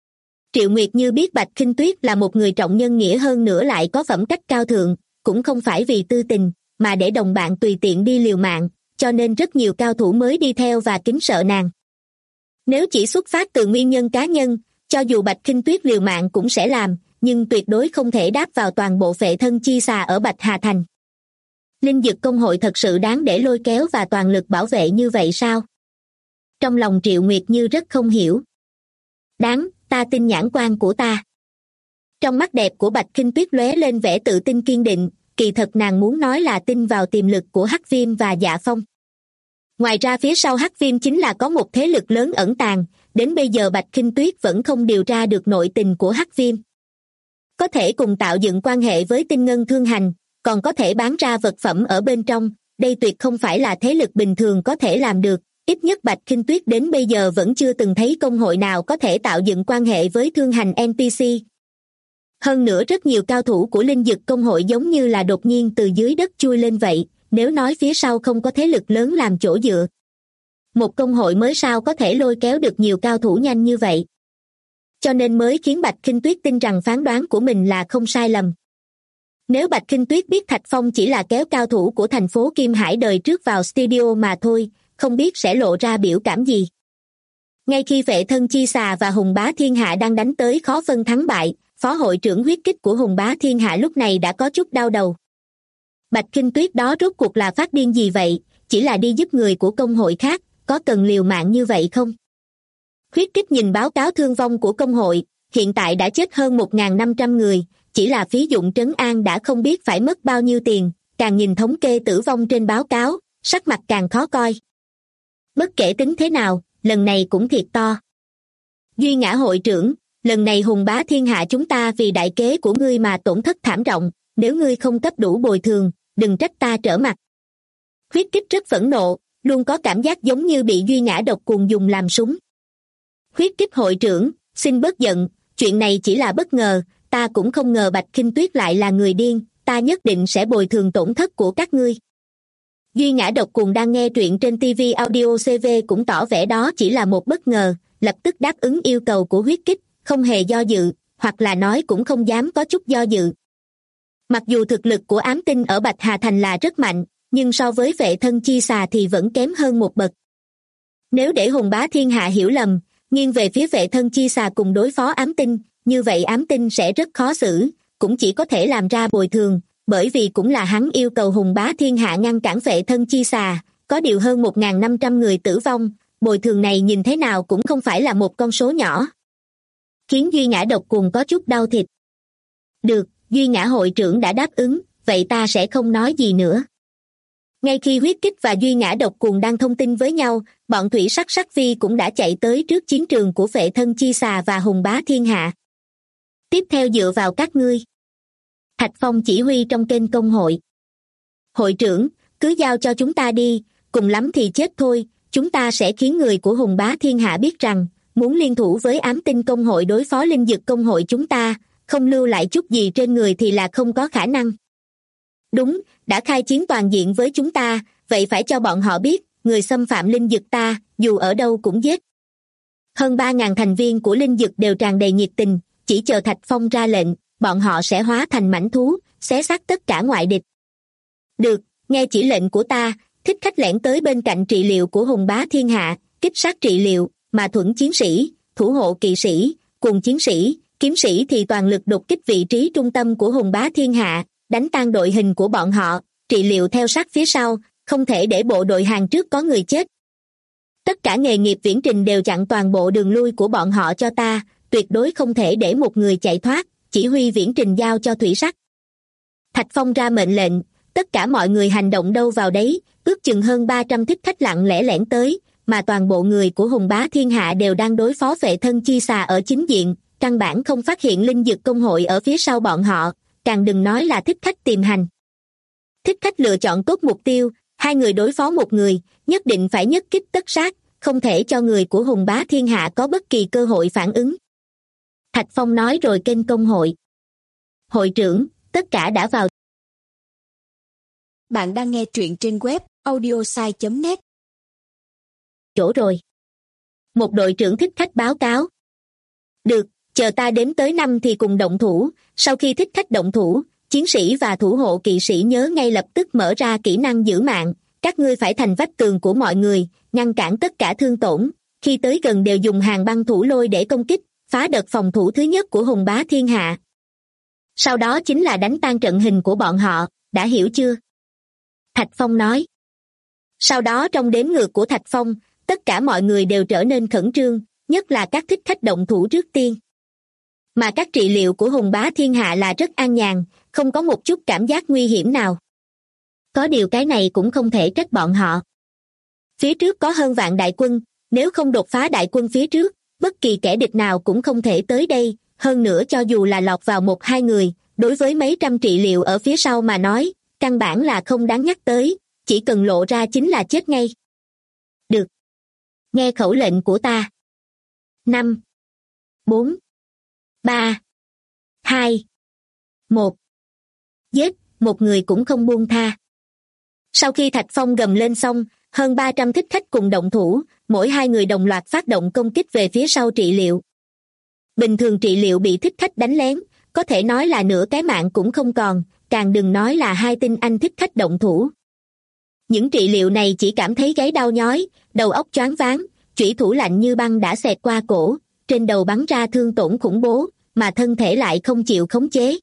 Triệu Nguyệt Như biết Bạch Khinh Tuyết là một người trọng nhân nghĩa hơn nữa lại có phẩm cách cao thượng, cũng không phải vì tư tình, mà để đồng bạn tùy tiện đi liều mạng, cho nên rất nhiều cao thủ mới đi theo và kính sợ nàng. Nếu chỉ xuất phát từ nguyên nhân cá nhân, cho dù Bạch Khinh Tuyết liều mạng cũng sẽ làm, nhưng tuyệt đối không thể đáp vào toàn bộ phệ thân chi xà ở Bạch Hà Thành. Linh Dực Công hội thật sự đáng để lôi kéo và toàn lực bảo vệ như vậy sao? Trong lòng Triệu Nguyệt Như rất không hiểu. Đáng, ta tin nhãn quan của ta. Trong mắt đẹp của Bạch Khinh Tuyết lóe lên vẻ tự tin kiên định, kỳ thật nàng muốn nói là tin vào tiềm lực của Hắc Viêm và Dạ Phong. Ngoài ra phía sau Hắc Viêm chính là có một thế lực lớn ẩn tàng, đến bây giờ Bạch Khinh Tuyết vẫn không điều tra được nội tình của Hắc Viêm. Có thể cùng tạo dựng quan hệ với Tinh Ngân Thương Hành, còn có thể bán ra vật phẩm ở bên trong, đây tuyệt không phải là thế lực bình thường có thể làm được, ít nhất Bạch Khinh Tuyết đến bây giờ vẫn chưa từng thấy công hội nào có thể tạo dựng quan hệ với Thương Hành NPC. Hơn nữa rất nhiều cao thủ của Linh Dực Công hội giống như là đột nhiên từ dưới đất chui lên vậy, nếu nói phía sau không có thế lực lớn làm chỗ dựa. Một công hội mới sao có thể lôi kéo được nhiều cao thủ nhanh như vậy. Cho nên mới khiến Bạch Khinh Tuyết tin rằng phán đoán của mình là không sai lầm. Nếu Bạch Khinh Tuyết biết Thạch Phong chỉ là kéo cao thủ của thành phố Kim Hải đời trước vào studio mà thôi, không biết sẽ lộ ra biểu cảm gì. Ngay khi Phệ Thân Chi Xà và Hùng Bá Thiên Hạ đang đánh tới khó phân thắng bại, phó hội trưởng huyết kích của Hùng Bá Thiên Hạ lúc này đã có chút đau đầu. Bạch Khinh Tuyết đó rốt cuộc là phát điên gì vậy, chỉ là đi giúp người của công hội khác, có cần liều mạng như vậy không? Huyết kích nhìn báo cáo thương vong của công hội, hiện tại đã chết hơn 1.500 người, chỉ là phí dụng trấn an đã không biết phải mất bao nhiêu tiền, càng nhìn thống kê tử vong trên báo cáo, sắc mặt càng khó coi. Bất kể tính thế nào, lần này cũng thiệt to. Duy Ngã hội trưởng, lần này Hùng Bá Thiên Hạ chúng ta vì đại kế của ngươi mà tổn thất thảm trọng, nếu ngươi không cấp đủ bồi thường, đừng trách ta trở mặt. Huyết kích rất phẫn nộ, luôn có cảm giác giống như bị Duy Ngã độc cuồng dùng làm súng. Huyết kích hội trưởng, xin bớt giận, chuyện này chỉ là bất ngờ, ta cũng không ngờ Bạch Khinh Tuyết lại là người điên, ta nhất định sẽ bồi thường tổn thất của các ngươi. Duy Ngã độc cuồng đang nghe truyện trên TV Audio CV cũng tỏ vẻ đó chỉ là một bất ngờ, lập tức đáp ứng yêu cầu của huyết kích, không hề do dự, hoặc là nói cũng không dám có chút do dự. Mặc dù thực lực của ám tinh ở Bạch Hà Thành là rất mạnh, nhưng so với Phệ Thân Chi Xà thì vẫn kém hơn một bậc. Nếu để Hùng Bá Thiên Hạ hiểu lầm, nghiêng về phía Phệ Thân Chi Xà cùng đối phó ám tinh, như vậy ám tinh sẽ rất khó xử, cũng chỉ có thể làm ra bồi thường, bởi vì cũng là hắn yêu cầu Hùng Bá Thiên Hạ ngăn cản Phệ Thân Chi Xà, có điều hơn 1.500 người tử vong, bồi thường này nhìn thế nào cũng không phải là một con số nhỏ. Khiến Duy Ngã độc cuồng có chút đau thịt. Được, Duy Ngã hội trưởng đã đáp ứng, vậy ta sẽ không nói gì nữa. Ngay khi huyết kích và Duy Ngã độc cuồng đang thông tin với nhau, bọn thủy sắc sắc vi cũng đã chạy tới trước chiến trường của Phệ Thân Chi Xà và Hùng Bá Thiên Hạ. Tiếp theo dựa vào các ngươi. Thạch Phong chỉ huy trong kênh công hội. Hội trưởng, cứ giao cho chúng ta đi, cùng lắm thì chết thôi, chúng ta sẽ khiến người của Hùng Bá Thiên Hạ biết rằng, muốn liên thủ với ám tinh công hội đối phó Linh Dực Công hội chúng ta, không lưu lại chút gì trên người thì là không có khả năng. Đúng, đã khai chiến toàn diện với chúng ta, vậy phải cho bọn họ biết, người xâm phạm Linh Dực ta, dù ở đâu cũng giết. Hơn 3.000 thành viên của Linh Dực đều tràn đầy nhiệt tình, chỉ chờ Thạch Phong ra lệnh, bọn họ sẽ hóa thành mãnh thú, xé xác tất cả ngoại địch. Được, nghe chỉ lệnh của ta, thích khách lẻn tới bên cạnh trị liệu của Hùng Bá Thiên Hạ, kích sát trị liệu, mà thuẫn chiến sĩ, thủ hộ kỵ sĩ, cùng chiến sĩ, kiếm sĩ thì toàn lực đột kích vị trí trung tâm của Hùng Bá Thiên Hạ, đánh tan đội hình của bọn họ, trị liệu theo sát phía sau, không thể để bộ đội hàng trước có người chết. Tất cả nghề nghiệp viễn trình đều chặn toàn bộ đường lui của bọn họ cho ta, tuyệt đối không thể để một người chạy thoát, chỉ huy viễn trình giao cho thủy sắc. Thạch Phong ra mệnh lệnh, tất cả mọi người hành động đâu vào đấy, ước chừng hơn 300 thích khách lặng lẽ lẻn tới, mà toàn bộ người của Hùng Bá Thiên Hạ đều đang đối phó Phệ Thân Chi Xà ở chính diện, căn bản không phát hiện Linh Dực Công hội ở phía sau bọn họ, càng đừng nói là thích khách tìm hành. Thích khách lựa chọn tốt mục tiêu, 2 người đối phó 1 người, nhất định phải nhất kích tất sát, không thể cho người của Hùng Bá Thiên Hạ có bất kỳ cơ hội phản ứng. Thạch Phong nói rồi kênh công hội. Hội trưởng, tất cả đã vào. Bạn đang nghe truyện trên web audiosai.net. Chỗ rồi. Một đội trưởng thích khách báo cáo. Được, chờ ta đếm tới 5 thì cùng động thủ, sau khi thích khách động thủ, chiến sĩ và thủ hộ kỵ sĩ nhớ ngay lập tức mở ra kỹ năng giữ mạng, các ngươi phải thành vách tường của mọi người, ngăn cản tất cả thương tổn, khi tới gần đều dùng hàng băng thủ lôi để công kích, phá đợt phòng thủ thứ nhất của Hùng Bá Thiên Hạ. Sau đó chính là đánh tan trận hình của bọn họ, đã hiểu chưa? Thạch Phong nói. Sau đó trong đếm ngược của Thạch Phong, tất cả mọi người đều trở nên khẩn trương, nhất là các thích khách động thủ trước tiên. Mà các trị liệu của Hùng Bá Thiên Hạ là rất an nhàn, không có một chút cảm giác nguy hiểm nào. Có điều cái này cũng không thể trách bọn họ. Phía trước có hơn vạn đại quân, nếu không đột phá đại quân phía trước, bất kỳ kẻ địch nào cũng không thể tới đây, hơn nữa cho dù là lọt vào 1-2 người, đối với mấy trăm trị liệu ở phía sau mà nói, căn bản là không đáng nhắc tới, chỉ cần lộ ra chính là chết ngay. Được. Nghe khẩu lệnh của ta. 5, 4, 3, 2, 1. Giết, một người cũng không buông tha. Sau khi Thạch Phong gầm lên xong, hơn 300 thích khách cùng động thủ, mỗi 2 người đồng loạt phát động công kích về phía sau trị liệu. Bình thường trị liệu bị thích khách đánh lén, có thể nói là nửa cái mạng cũng không còn, càng đừng nói là 2 tinh anh thích khách động thủ. Những trị liệu này chỉ cảm thấy gáy đau nhói, đầu óc choáng váng, chủy thủ lạnh như băng đã xẹt qua cổ, trên đầu bắn ra thương tổn khủng bố, mà thân thể lại không chịu khống chế.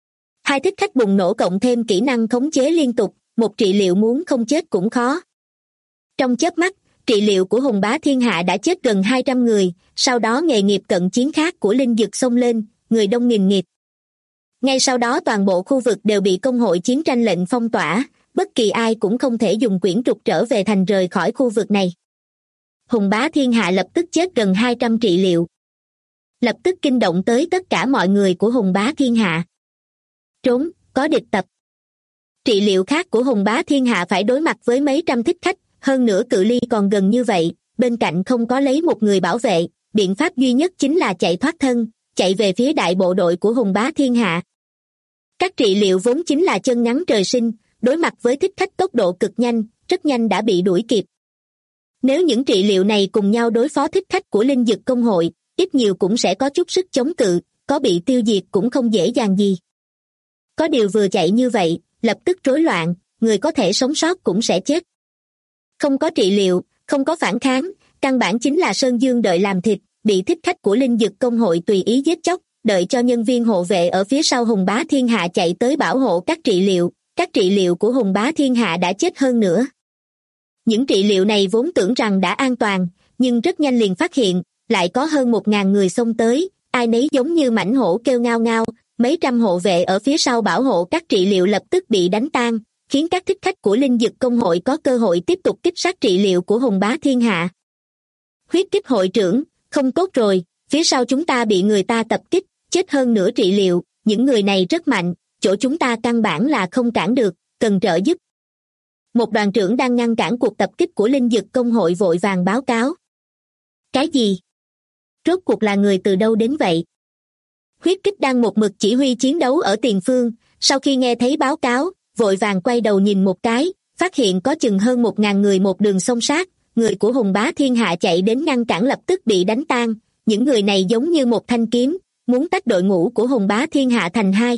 2 thích khách bùng nổ cộng thêm kỹ năng khống chế liên tục, một trị liệu muốn không chết cũng khó. Trong chớp mắt, trị liệu của Hùng Bá Thiên Hạ đã chết gần 200 người, sau đó nghề nghiệp cận chiến khác của Linh Dực xông lên, người đông nghìn nghịt. Ngay sau đó toàn bộ khu vực đều bị công hội chiến tranh lệnh phong tỏa, bất kỳ ai cũng không thể dùng quyển trục trở về thành rời khỏi khu vực này. Hùng Bá Thiên Hạ lập tức chết gần 200 trị liệu. Lập tức kinh động tới tất cả mọi người của Hùng Bá Thiên Hạ. Trốn, có địch tập. Trị liệu khác của Hùng Bá Thiên Hạ phải đối mặt với mấy trăm thích khách, hơn nữa cự ly còn gần như vậy, bên cạnh không có lấy một người bảo vệ, biện pháp duy nhất chính là chạy thoát thân, chạy về phía đại bộ đội của Hùng Bá Thiên Hạ. Các trị liệu vốn chính là chân ngắn trời sinh, đối mặt với thích khách tốc độ cực nhanh, rất nhanh đã bị đuổi kịp. Nếu những trị liệu này cùng nhau đối phó thích khách của Linh Dực công hội, ít nhiều cũng sẽ có chút sức chống cự, có bị tiêu diệt cũng không dễ dàng gì. Có điều vừa chạy như vậy, lập tức rối loạn, người có thể sống sót cũng sẽ chết. Không có trị liệu, không có phản kháng, căn bản chính là sơn dương đợi làm thịt, bị thích khách của Linh Dực công hội tùy ý giết chóc, đợi cho nhân viên hộ vệ ở phía sau Hùng Bá Thiên Hạ chạy tới bảo hộ các trị liệu của Hùng Bá Thiên Hạ đã chết hơn nữa. Những trị liệu này vốn tưởng rằng đã an toàn, nhưng rất nhanh liền phát hiện, lại có hơn 1.000 người xông tới, ai nấy giống như mãnh hổ kêu ngao ngao, mấy trăm hộ vệ ở phía sau bảo hộ các trị liệu lập tức bị đánh tan, khiến các thích khách của Linh Dực công hội có cơ hội tiếp tục kích sát trị liệu của Hùng Bá Thiên Hạ. Huyết Kích hội trưởng, không tốt rồi, phía sau chúng ta bị người ta tập kích, chết hơn nửa trị liệu, những người này rất mạnh, chỗ chúng ta căn bản là không cản được, cần trợ giúp. Một đoàn trưởng đang ngăn cản cuộc tập kích của Linh Dực công hội vội vàng báo cáo. Cái gì? Rốt cuộc là người từ đâu đến vậy? Huyết Kích đang một mực chỉ huy chiến đấu ở tiền phương, sau khi nghe thấy báo cáo, vội vàng quay đầu nhìn một cái, phát hiện có chừng hơn 1.000 người một đường xông sát, người của Hùng Bá Thiên Hạ chạy đến ngăn cản lập tức bị đánh tan, những người này giống như một thanh kiếm, muốn tách đội ngũ của Hùng Bá Thiên Hạ thành hai.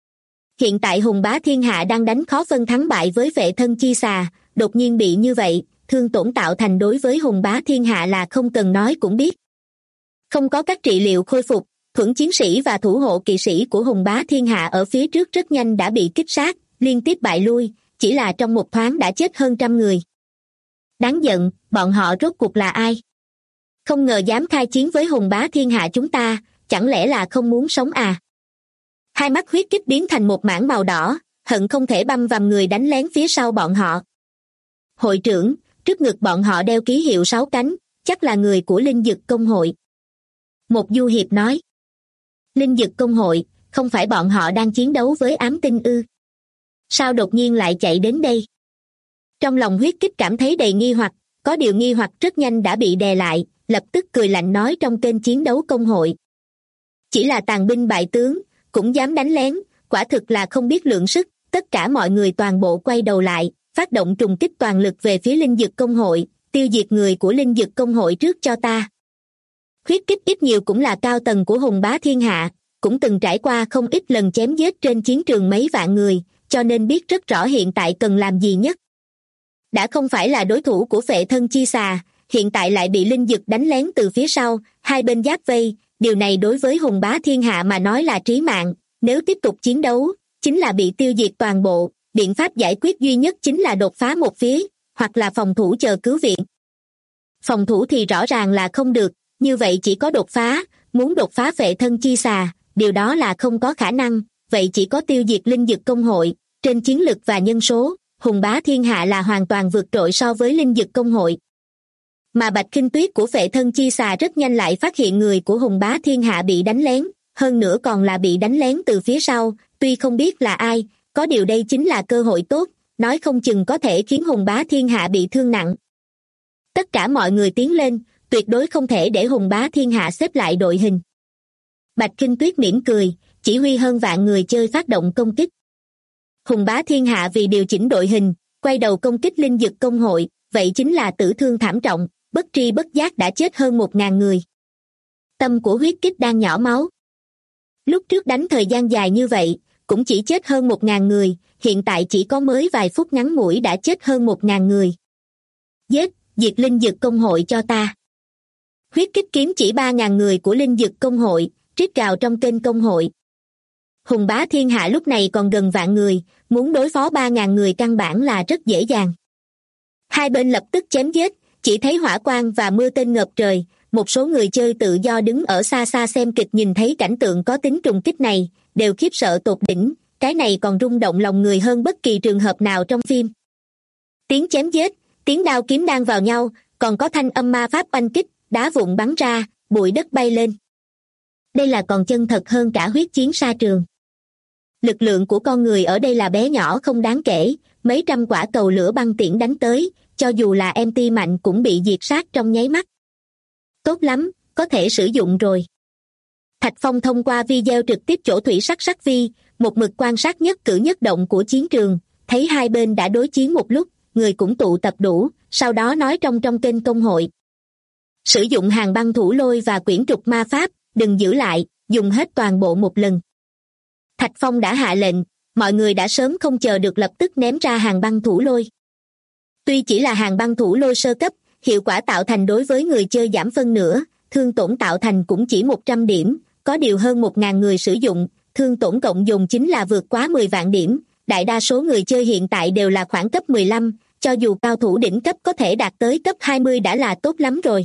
Hiện tại Hùng Bá Thiên Hạ đang đánh khó phân thắng bại với Vệ Thân Chi Xà, đột nhiên bị như vậy, thương tổn tạo thành đối với Hùng Bá Thiên Hạ là không cần nói cũng biết. Không có các trị liệu khôi phục, thuẫn chiến sĩ và thủ hộ kỵ sĩ của Hùng Bá Thiên Hạ ở phía trước rất nhanh đã bị kích sát, liên tiếp bại lui, chỉ là trong một thoáng đã chết hơn 100 người. Đáng giận, bọn họ rốt cuộc là ai? Không ngờ dám khai chiến với Hùng Bá Thiên Hạ chúng ta, chẳng lẽ là không muốn sống à? Hai mắt Huyết Kích biến thành một mảng màu đỏ, hận không thể băm vằm người đánh lén phía sau bọn họ. Hội trưởng, trước ngực bọn họ đeo ký hiệu 6 cánh, chắc là người của Linh Dực công hội. Một du hiệp nói. Linh Dực công hội, không phải bọn họ đang chiến đấu với ám tinh ư? Sao đột nhiên lại chạy đến đây? Trong lòng Huyết Kích cảm thấy đầy nghi hoặc, có điều nghi hoặc rất nhanh đã bị đè lại, lập tức cười lạnh nói trong kênh chiến đấu công hội. Chỉ là tàn binh bại tướng, cũng dám đánh lén, quả thực là không biết lượng sức, tất cả mọi người toàn bộ quay đầu lại, phát động trùng kích toàn lực về phía Linh Dực công hội, tiêu diệt người của Linh Dực công hội trước cho ta. Huyết Kích ít nhiều cũng là cao tầng của Hùng Bá Thiên Hạ, cũng từng trải qua không ít lần chém giết trên chiến trường mấy vạn người, cho nên biết rất rõ hiện tại cần làm gì nhất. Đã không phải là đối thủ của Vệ Thân Chi Xà, hiện tại lại bị Linh Dực đánh lén từ phía sau, hai bên giáp vây, điều này đối với Hùng Bá Thiên Hạ mà nói là trí mạng, Nếu tiếp tục chiến đấu, chính là bị tiêu diệt toàn bộ, biện pháp giải quyết duy nhất chính là đột phá một phía, hoặc là phòng thủ chờ cứu viện. Phòng thủ thì rõ ràng là không được, như vậy chỉ có đột phá, muốn đột phá Phệ Thân Chi Xà, điều đó là không có khả năng, vậy chỉ có tiêu diệt Linh Dực Công hội, trên chiến lực và nhân số, hùng bá thiên hạ là hoàn toàn vượt trội so với Linh Dực Công hội. Mà Bạch Khinh Tuyết của Phệ Thân Chi Xà rất nhanh lại phát hiện người của hùng bá thiên hạ bị đánh lén, hơn nữa còn là bị đánh lén từ phía sau, tuy không biết là ai, có điều đây chính là cơ hội tốt, nói không chừng có thể khiến hùng bá thiên hạ bị thương nặng. Tất cả mọi người tiến lên, tuyệt đối không thể để hùng bá thiên hạ xếp lại đội hình. Bạch Khinh Tuyết mỉm cười, chỉ huy hơn vạn người chơi phát động công kích. Hùng bá thiên hạ vì điều chỉnh đội hình, quay đầu công kích Linh Dực Công hội, vậy chính là tử thương thảm trọng, bất tri bất giác đã chết hơn 1.000 người. Tâm của Huyết Kích đang nhỏ máu. Lúc trước đánh thời gian dài như vậy, cũng chỉ chết hơn 1.000 người, hiện tại chỉ có mới vài phút ngắn ngủi đã chết hơn 1.000 người. Giết, diệt Linh Dực Công hội cho ta. Huyết Kích kiếm chỉ 3.000 người của Linh Dực Công hội, rít gào trong kênh công hội. Hùng bá thiên hạ lúc này còn gần vạn người, muốn đối phó 3.000 người căn bản là rất dễ dàng. Hai bên lập tức chém giết, chỉ thấy hỏa quang và mưa tên ngập trời, một số người chơi tự do đứng ở xa xa xem kịch nhìn thấy cảnh tượng có tính trùng kích này, đều khiếp sợ tột đỉnh, cái này còn rung động lòng người hơn bất kỳ trường hợp nào trong phim. Tiếng chém giết, tiếng đao kiếm đan vào nhau, còn có thanh âm ma pháp oanh kích, đá vụn bắn ra, bụi đất bay lên. Đây là còn chân thật hơn cả huyết chiến sa trường. Lực lượng của con người ở đây là bé nhỏ không đáng kể, mấy trăm quả cầu lửa băng tiễn đánh tới, cho dù là MT mạnh cũng bị diệt sát trong nháy mắt. Tốt lắm, có thể sử dụng rồi. Thạch Phong thông qua video trực tiếp chỗ Thủy Sắc Sắc Vi, một mực quan sát nhất cử nhất động của chiến trường, thấy hai bên đã đối chiến một lúc, người cũng tụ tập đủ, sau đó nói trong kênh công hội. Sử dụng hàng băng thủ lôi và quyển trục ma pháp, đừng giữ lại, dùng hết toàn bộ một lần. Thạch Phong đã hạ lệnh, mọi người đã sớm không chờ được lập tức ném ra hàng băng thủ lôi. Tuy chỉ là hàng băng thủ lôi sơ cấp, hiệu quả tạo thành đối với người chơi giảm phân nửa, thương tổn tạo thành cũng chỉ 100 điểm, có điều hơn 1.000 người sử dụng, thương tổn cộng dồn chính là vượt quá 10 vạn điểm, đại đa số người chơi hiện tại đều là khoảng cấp 15, cho dù cao thủ đỉnh cấp có thể đạt tới cấp 20 đã là tốt lắm rồi.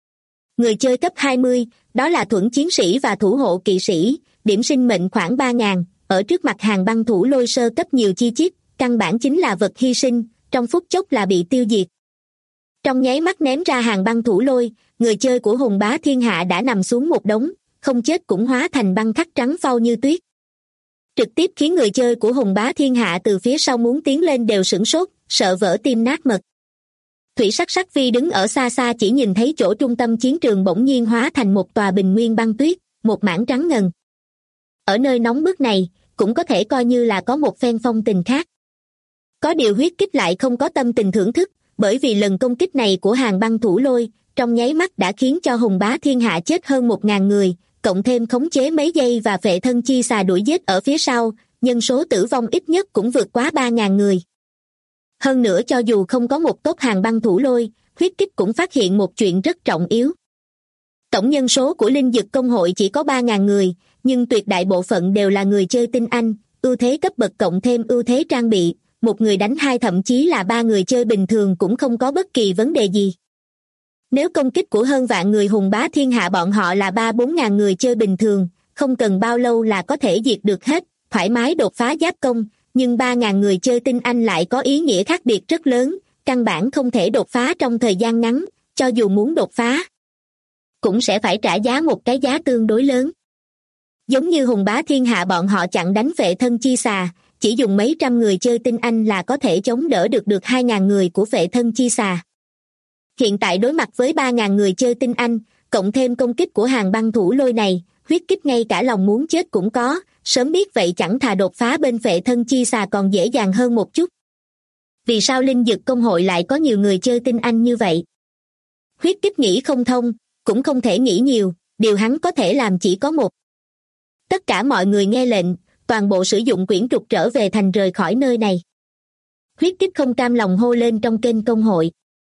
Người chơi cấp 20, đó là thuẫn chiến sĩ và thủ hộ kỵ sĩ, điểm sinh mệnh khoảng 3.000, ở trước mặt hàng băng thủ lôi sơ cấp nhiều chi chít, căn bản chính là vật hy sinh, trong phút chốc là bị tiêu diệt. Trong nháy mắt ném ra hàng băng thủ lôi, người chơi của hùng bá thiên hạ đã nằm xuống một đống, không chết cũng hóa thành băng khắc trắng phau như tuyết. Trực tiếp khiến người chơi của hùng bá thiên hạ từ phía sau muốn tiến lên đều sửng sốt, sợ vỡ tim nát mật. Thủy Sắc Sắc Vi đứng ở xa xa chỉ nhìn thấy chỗ trung tâm chiến trường bỗng nhiên hóa thành một tòa bình nguyên băng tuyết, một mảng trắng ngần. Ở nơi nóng bức này, cũng có thể coi như là có một phen phong tình khác. Có điều Huyết Kích lại không có tâm tình thưởng thức, bởi vì lần công kích này của hàng băng thủ lôi, trong nháy mắt đã khiến cho hùng bá thiên hạ chết hơn 1.000 người, cộng thêm khống chế mấy giây và Phệ Thân Chi Xà đuổi giết ở phía sau, nhân số tử vong ít nhất cũng vượt quá 3.000 người. Hơn nữa cho dù không có một tốt hàng băng thủ lôi, Huyết Kích cũng phát hiện một chuyện rất trọng yếu. Tổng nhân số của Linh Dực Công hội chỉ có 3.000 người, nhưng tuyệt đại bộ phận đều là người chơi tinh anh, ưu thế cấp bậc cộng thêm ưu thế trang bị, một người đánh hai thậm chí là 3 người chơi bình thường cũng không có bất kỳ vấn đề gì. Nếu công kích của hơn vạn người hùng bá thiên hạ bọn họ là 3-4 ngàn người chơi bình thường, không cần bao lâu là có thể diệt được hết, thoải mái đột phá giáp công, nhưng 3.000 người chơi tinh anh lại có ý nghĩa khác biệt rất lớn, căn bản không thể đột phá trong thời gian ngắn, cho dù muốn đột phá, cũng sẽ phải trả giá một cái giá tương đối lớn. Giống như hùng bá thiên hạ bọn họ chặn đánh Phệ Thân Chi Xà, chỉ dùng mấy trăm người chơi tinh anh là có thể chống đỡ được 2.000 người của Phệ Thân Chi Xà. Hiện tại đối mặt với 3.000 người chơi tinh anh, cộng thêm công kích của hàng băng thủ lôi này, Huyết Kích ngay cả lòng muốn chết cũng có, sớm biết vậy chẳng thà đột phá bên Phệ Thân Chi Xà còn dễ dàng hơn một chút. Vì sao Linh Dực Công hội lại có nhiều người chơi tinh anh như vậy? Huyết Kích nghĩ không thông, cũng không thể nghĩ nhiều, điều hắn có thể làm chỉ có một. Tất cả mọi người nghe lệnh, toàn bộ sử dụng quyển trục trở về thành rời khỏi nơi này. Huyết Kích không cam lòng hô lên trong kênh công hội.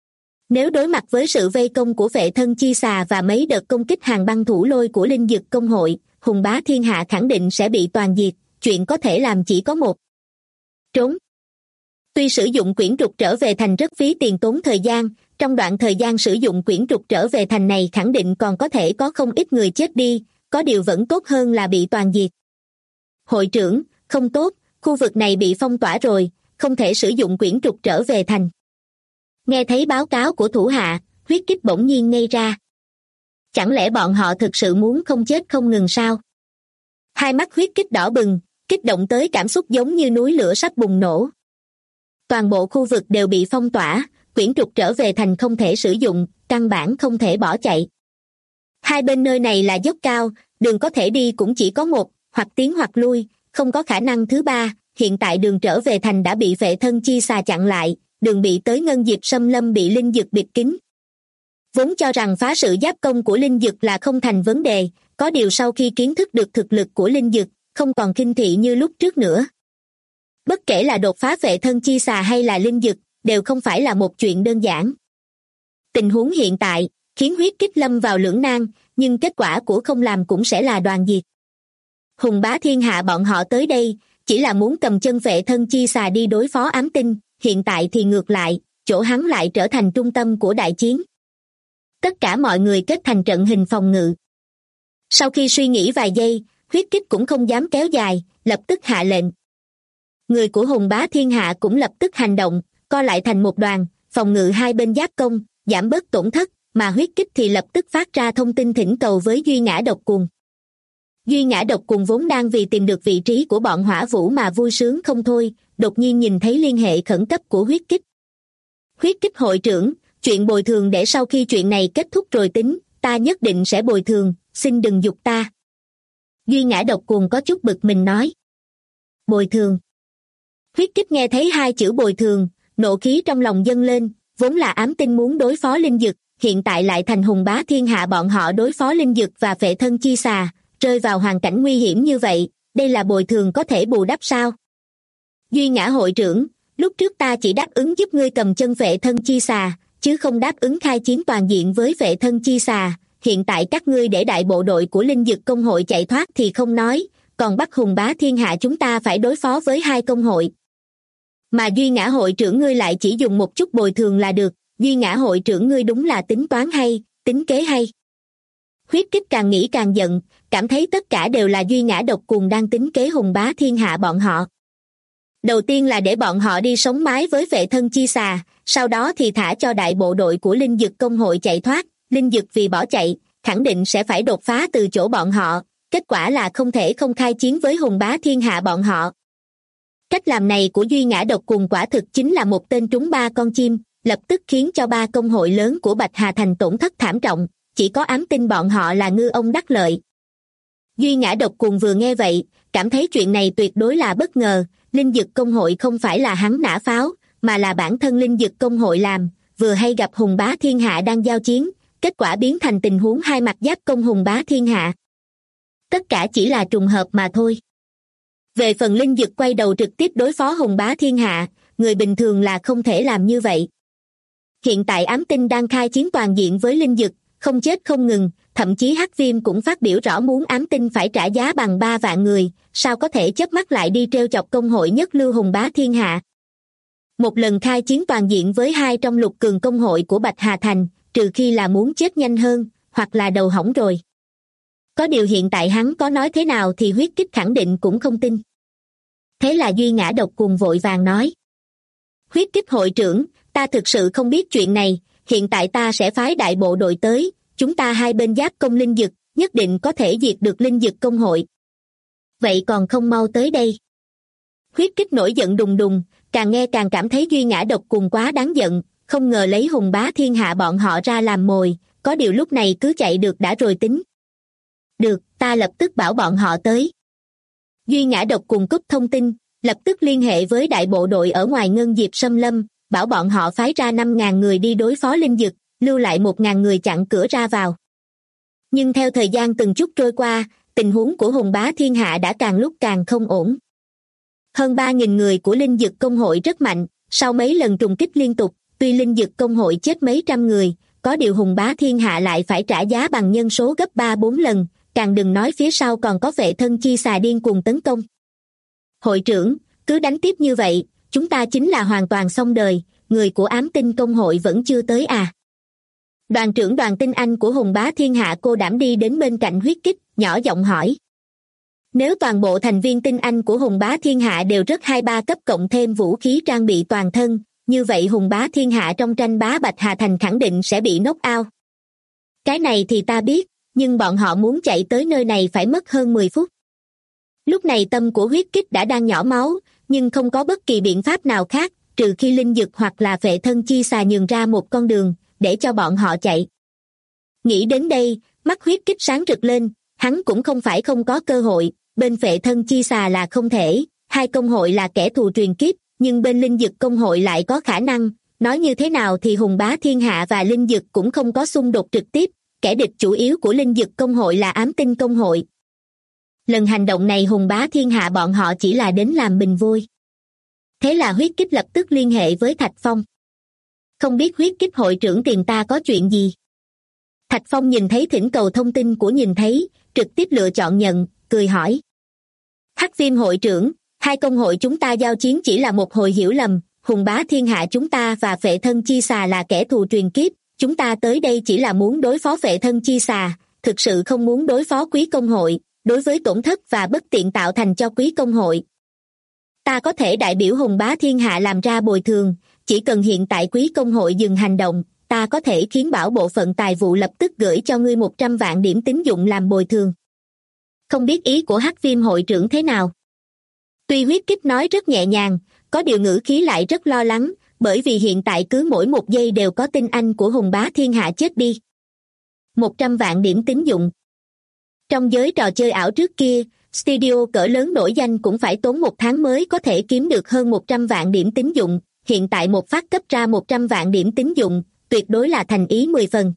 Nếu đối mặt với sự vây công của Phệ Thân Chi Xà và mấy đợt công kích hàng băng thủ lôi của Linh Dực Công hội, Hùng Bá Thiên Hạ khẳng định sẽ bị toàn diệt, chuyện có thể làm chỉ có một. Trốn. Tuy sử dụng quyển trục trở về thành rất phí tiền tốn thời gian, trong đoạn thời gian sử dụng quyển trục trở về thành này khẳng định còn có thể có không ít người chết đi, có điều vẫn tốt hơn là bị toàn diệt. Hội trưởng, không tốt, khu vực này bị phong tỏa rồi, không thể sử dụng quyển trục trở về thành. Nghe thấy báo cáo của thủ hạ, Huyết Kích bỗng nhiên ngây ra. Chẳng lẽ bọn họ thực sự muốn không chết không ngừng sao? Hai mắt Huyết Kích đỏ bừng, kích động tới cảm xúc giống như núi lửa sắp bùng nổ. Toàn bộ khu vực đều bị phong tỏa, quyển trục trở về thành không thể sử dụng, căn bản không thể bỏ chạy. Hai bên nơi này là dốc cao, đường có thể đi cũng chỉ có một, hoặc tiến hoặc lui, không có khả năng thứ ba. Hiện tại đường trở về thành đã bị Vệ Thân Chi Xà chặn lại, đường bị tới Ngân Diệp Xâm Lâm bị Linh Dực bịt kín. Vốn cho rằng phá sự giáp công của Linh Dực là không thành vấn đề, có điều sau khi kiến thức được thực lực của Linh Dực, không còn kinh thị như lúc trước nữa. Bất kể là đột phá Vệ Thân Chi Xà hay là Linh Dực, đều không phải là một chuyện đơn giản. Tình huống hiện tại khiến Huyết Kích lâm vào lưỡng nan, nhưng kết quả của không làm cũng sẽ là đoàn diệt. Hùng Bá Thiên Hạ bọn họ tới đây chỉ là muốn cầm chân Vệ Thân Chi Xà đi đối phó ám tinh, hiện tại thì ngược lại, chỗ hắn lại trở thành trung tâm của đại chiến. Tất cả mọi người kết thành trận hình phòng ngự. Sau khi suy nghĩ vài giây, Huyết Kích cũng không dám kéo dài, lập tức hạ lệnh. Người của Hùng Bá Thiên Hạ cũng lập tức hành động, co lại thành một đoàn, phòng ngự hai bên giáp công, giảm bớt tổn thất, mà Huyết Kích thì lập tức phát ra thông tin thỉnh cầu với Duy Ngã Độc Cuồng. Duy Ngã Độc Cuồng vốn đang vì tìm được vị trí của bọn Hỏa Vũ mà vui sướng không thôi, đột nhiên nhìn thấy liên hệ khẩn cấp của Huyết Kích. Huyết Kích hội trưởng, chuyện bồi thường để sau khi chuyện này kết thúc rồi tính, ta nhất định sẽ bồi thường, xin đừng giục ta. Duy Ngã Độc Cuồng có chút bực mình nói. Bồi thường. Huyết Kích nghe thấy hai chữ bồi thường, nộ khí trong lòng dâng lên, vốn là ám tinh muốn đối phó Linh Dực, hiện tại lại thành Hùng Bá Thiên Hạ bọn họ đối phó Linh Dực và Vệ Thân Chi Xà, rơi vào hoàn cảnh nguy hiểm như vậy, đây là bồi thường có thể bù đắp sao? Duy Ngã hội trưởng, lúc trước ta chỉ đáp ứng giúp ngươi cầm chân Vệ Thân Chi Xà, chứ không đáp ứng khai chiến toàn diện với Vệ Thân Chi Xà, hiện tại các ngươi để đại bộ đội của Linh Dực công hội chạy thoát thì không nói, còn bắt Hùng Bá Thiên Hạ chúng ta phải đối phó với hai công hội. Mà Duy Ngã hội trưởng ngươi lại chỉ dùng một chút bồi thường là được, Duy Ngã hội trưởng ngươi đúng là tính toán hay, tính kế hay. Huyết Kích càng nghĩ càng giận, cảm thấy tất cả đều là Duy Ngã Độc Cuồng đang tính kế Hùng Bá Thiên Hạ bọn họ. Đầu tiên là để bọn họ đi sống mái với Vệ Thân Chi Xà, sau đó thì thả cho đại bộ đội của Linh Dực công hội chạy thoát, Linh Dực vì bỏ chạy, khẳng định sẽ phải đột phá từ chỗ bọn họ, kết quả là không thể không khai chiến với Hùng Bá Thiên Hạ bọn họ. Cách làm này của Duy Ngã Độc Cuồng quả thực chính là một tên trúng ba con chim, lập tức khiến cho ba công hội lớn của Bạch Hà Thành tổn thất thảm trọng, chỉ có ám tinh bọn họ là ngư ông đắc lợi. Duy Ngã Độc Cuồng vừa nghe vậy, cảm thấy chuyện này tuyệt đối là bất ngờ, Linh Dực công hội không phải là hắn nã pháo, mà là bản thân Linh Dực công hội làm, vừa hay gặp Hùng Bá Thiên Hạ đang giao chiến, kết quả biến thành tình huống hai mặt giáp công Hùng Bá Thiên Hạ. Tất cả chỉ là trùng hợp mà thôi. Về phần Linh Dực quay đầu trực tiếp đối phó Hùng Bá Thiên Hạ, người bình thường là không thể làm như vậy. Hiện tại ám tinh đang khai chiến toàn diện với Linh Dực, không chết không ngừng, thậm chí Hắc Viêm cũng phát biểu rõ muốn ám tinh phải trả giá bằng 3 vạn người, sao có thể chớp mắt lại đi trêu chọc công hội nhất lưu Hùng Bá Thiên Hạ. Một lần khai chiến toàn diện với hai trong lục cường công hội của Bạch Hà Thành, trừ khi là muốn chết nhanh hơn, hoặc là đầu hỏng rồi. Có điều hiện tại hắn có nói thế nào thì Huyết Kích khẳng định cũng không tin. Thế là Duy Ngã Độc Cuồng vội vàng nói. Huyết Kích hội trưởng, ta thực sự không biết chuyện này, hiện tại ta sẽ phái đại bộ đội tới, chúng ta hai bên giáp công Linh Dực, nhất định có thể diệt được Linh Dực công hội. Vậy còn không mau tới đây. Huyết Kích nổi giận đùng đùng, càng nghe càng cảm thấy Duy Ngã Độc Cuồng quá đáng giận, không ngờ lấy Hùng Bá Thiên Hạ bọn họ ra làm mồi, có điều lúc này cứ chạy được đã rồi tính. Được, ta lập tức bảo bọn họ tới. Duy Ngã Độc Cuồng cúp thông tin, lập tức liên hệ với đại bộ đội ở ngoài Ngân Diệp Xâm Lâm, bảo bọn họ phái ra 5.000 người đi đối phó Linh Dực, lưu lại 1.000 người chặn cửa ra vào. Nhưng theo thời gian từng chút trôi qua, tình huống của Hùng Bá Thiên Hạ đã càng lúc càng không ổn. Hơn 3.000 người của Linh Dực công hội rất mạnh, sau mấy lần trùng kích liên tục, tuy Linh Dực công hội chết mấy trăm người, có điều Hùng Bá Thiên Hạ lại phải trả giá bằng nhân số gấp 3-4 lần, càng đừng nói phía sau còn có vệ thân chi xà điên cuồng tấn công. Hội trưởng, cứ đánh tiếp như vậy, chúng ta chính là hoàn toàn xong đời, người của ám tinh công hội vẫn chưa tới à? Đoàn trưởng đoàn tinh anh của Hùng Bá Thiên Hạ cô đảm đi đến bên cạnh Huyết Kích, nhỏ giọng hỏi. Nếu toàn bộ thành viên tinh anh của Hùng Bá Thiên Hạ đều rất 2-3 cấp cộng thêm vũ khí trang bị toàn thân, như vậy Hùng Bá Thiên Hạ trong tranh bá Bạch Hà Thành khẳng định sẽ bị knock out. Cái này thì ta biết, nhưng bọn họ muốn chạy tới nơi này phải mất hơn 10 phút. Lúc này tâm của Huyết Kích đã đang nhỏ máu, nhưng không có bất kỳ biện pháp nào khác, trừ khi linh dực hoặc là vệ thân chi xà nhường ra một con đường, để cho bọn họ chạy. Nghĩ đến đây, mắt Huyết Kích sáng rực lên, hắn cũng không phải không có cơ hội, bên vệ thân chi xà là không thể, hai công hội là kẻ thù truyền kiếp, nhưng bên linh dực công hội lại có khả năng, nói như thế nào thì Hùng Bá Thiên Hạ và linh dực cũng không có xung đột trực tiếp, kẻ địch chủ yếu của linh dực công hội là ám tinh công hội. Lần hành động này Hùng Bá Thiên Hạ bọn họ chỉ là đến làm bình vui. Thế là Huyết Kích lập tức liên hệ với Thạch Phong. Không biết Huyết Kích hội trưởng tìm ta có chuyện gì? Thạch Phong nhìn thấy thỉnh cầu thông tin của nhìn thấy, trực tiếp lựa chọn nhận, cười hỏi. Hắc Viêm hội trưởng, hai công hội chúng ta giao chiến chỉ là một hồi hiểu lầm, Hùng Bá Thiên Hạ chúng ta và Phệ Thân Chi Xà là kẻ thù truyền kiếp, chúng ta tới đây chỉ là muốn đối phó Phệ Thân Chi Xà, thực sự không muốn đối phó quý công hội, đối với tổn thất và bất tiện tạo thành cho quý công hội. Ta có thể đại biểu Hùng Bá Thiên Hạ làm ra bồi thường, chỉ cần hiện tại quý công hội dừng hành động, ta có thể khiến bảo bộ phận tài vụ lập tức gửi cho ngươi 100 vạn điểm tín dụng làm bồi thường. Không biết ý của Hắc Viêm hội trưởng thế nào? Tuy Huyết Kích nói rất nhẹ nhàng, có điều ngữ khí lại rất lo lắng, bởi vì hiện tại cứ mỗi một giây đều có tinh anh của Hùng Bá Thiên Hạ chết đi. 100 vạn điểm tín dụng. Trong giới trò chơi ảo trước kia, studio cỡ lớn nổi danh cũng phải tốn 1 tháng mới có thể kiếm được hơn 100 vạn điểm tín dụng, hiện tại một phát cấp ra 100 vạn điểm tín dụng, tuyệt đối là thành ý 10 phần.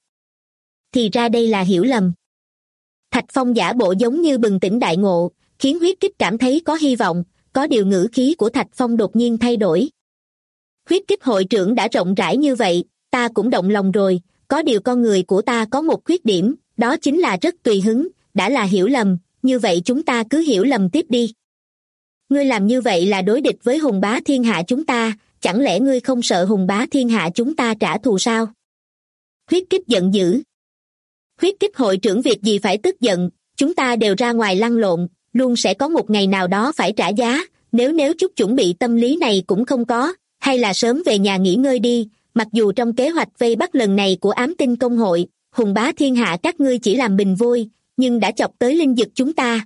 Thì ra đây là hiểu lầm. Thạch Phong giả bộ giống như bừng tỉnh đại ngộ, khiến Huyết Kích cảm thấy có hy vọng, có điều ngữ khí của Thạch Phong đột nhiên thay đổi. Huyết Kích hội trưởng đã rộng rãi như vậy, ta cũng động lòng rồi, có điều con người của ta có một khuyết điểm, đó chính là rất tùy hứng, đã là hiểu lầm, như vậy chúng ta cứ hiểu lầm tiếp đi. Ngươi làm như vậy là đối địch với Hùng Bá Thiên Hạ chúng ta, chẳng lẽ ngươi không sợ Hùng Bá Thiên Hạ chúng ta trả thù sao? Huyết Kích giận dữ. Huyết Kích hội trưởng việc gì phải tức giận, chúng ta đều ra ngoài lăn lộn, luôn sẽ có một ngày nào đó phải trả giá, nếu chút chuẩn bị tâm lý này cũng không có, hay là sớm về nhà nghỉ ngơi đi, mặc dù trong kế hoạch vây bắt lần này của ám tinh công hội, Hùng Bá Thiên Hạ các ngươi chỉ làm bình vui, nhưng đã chọc tới linh dực chúng ta.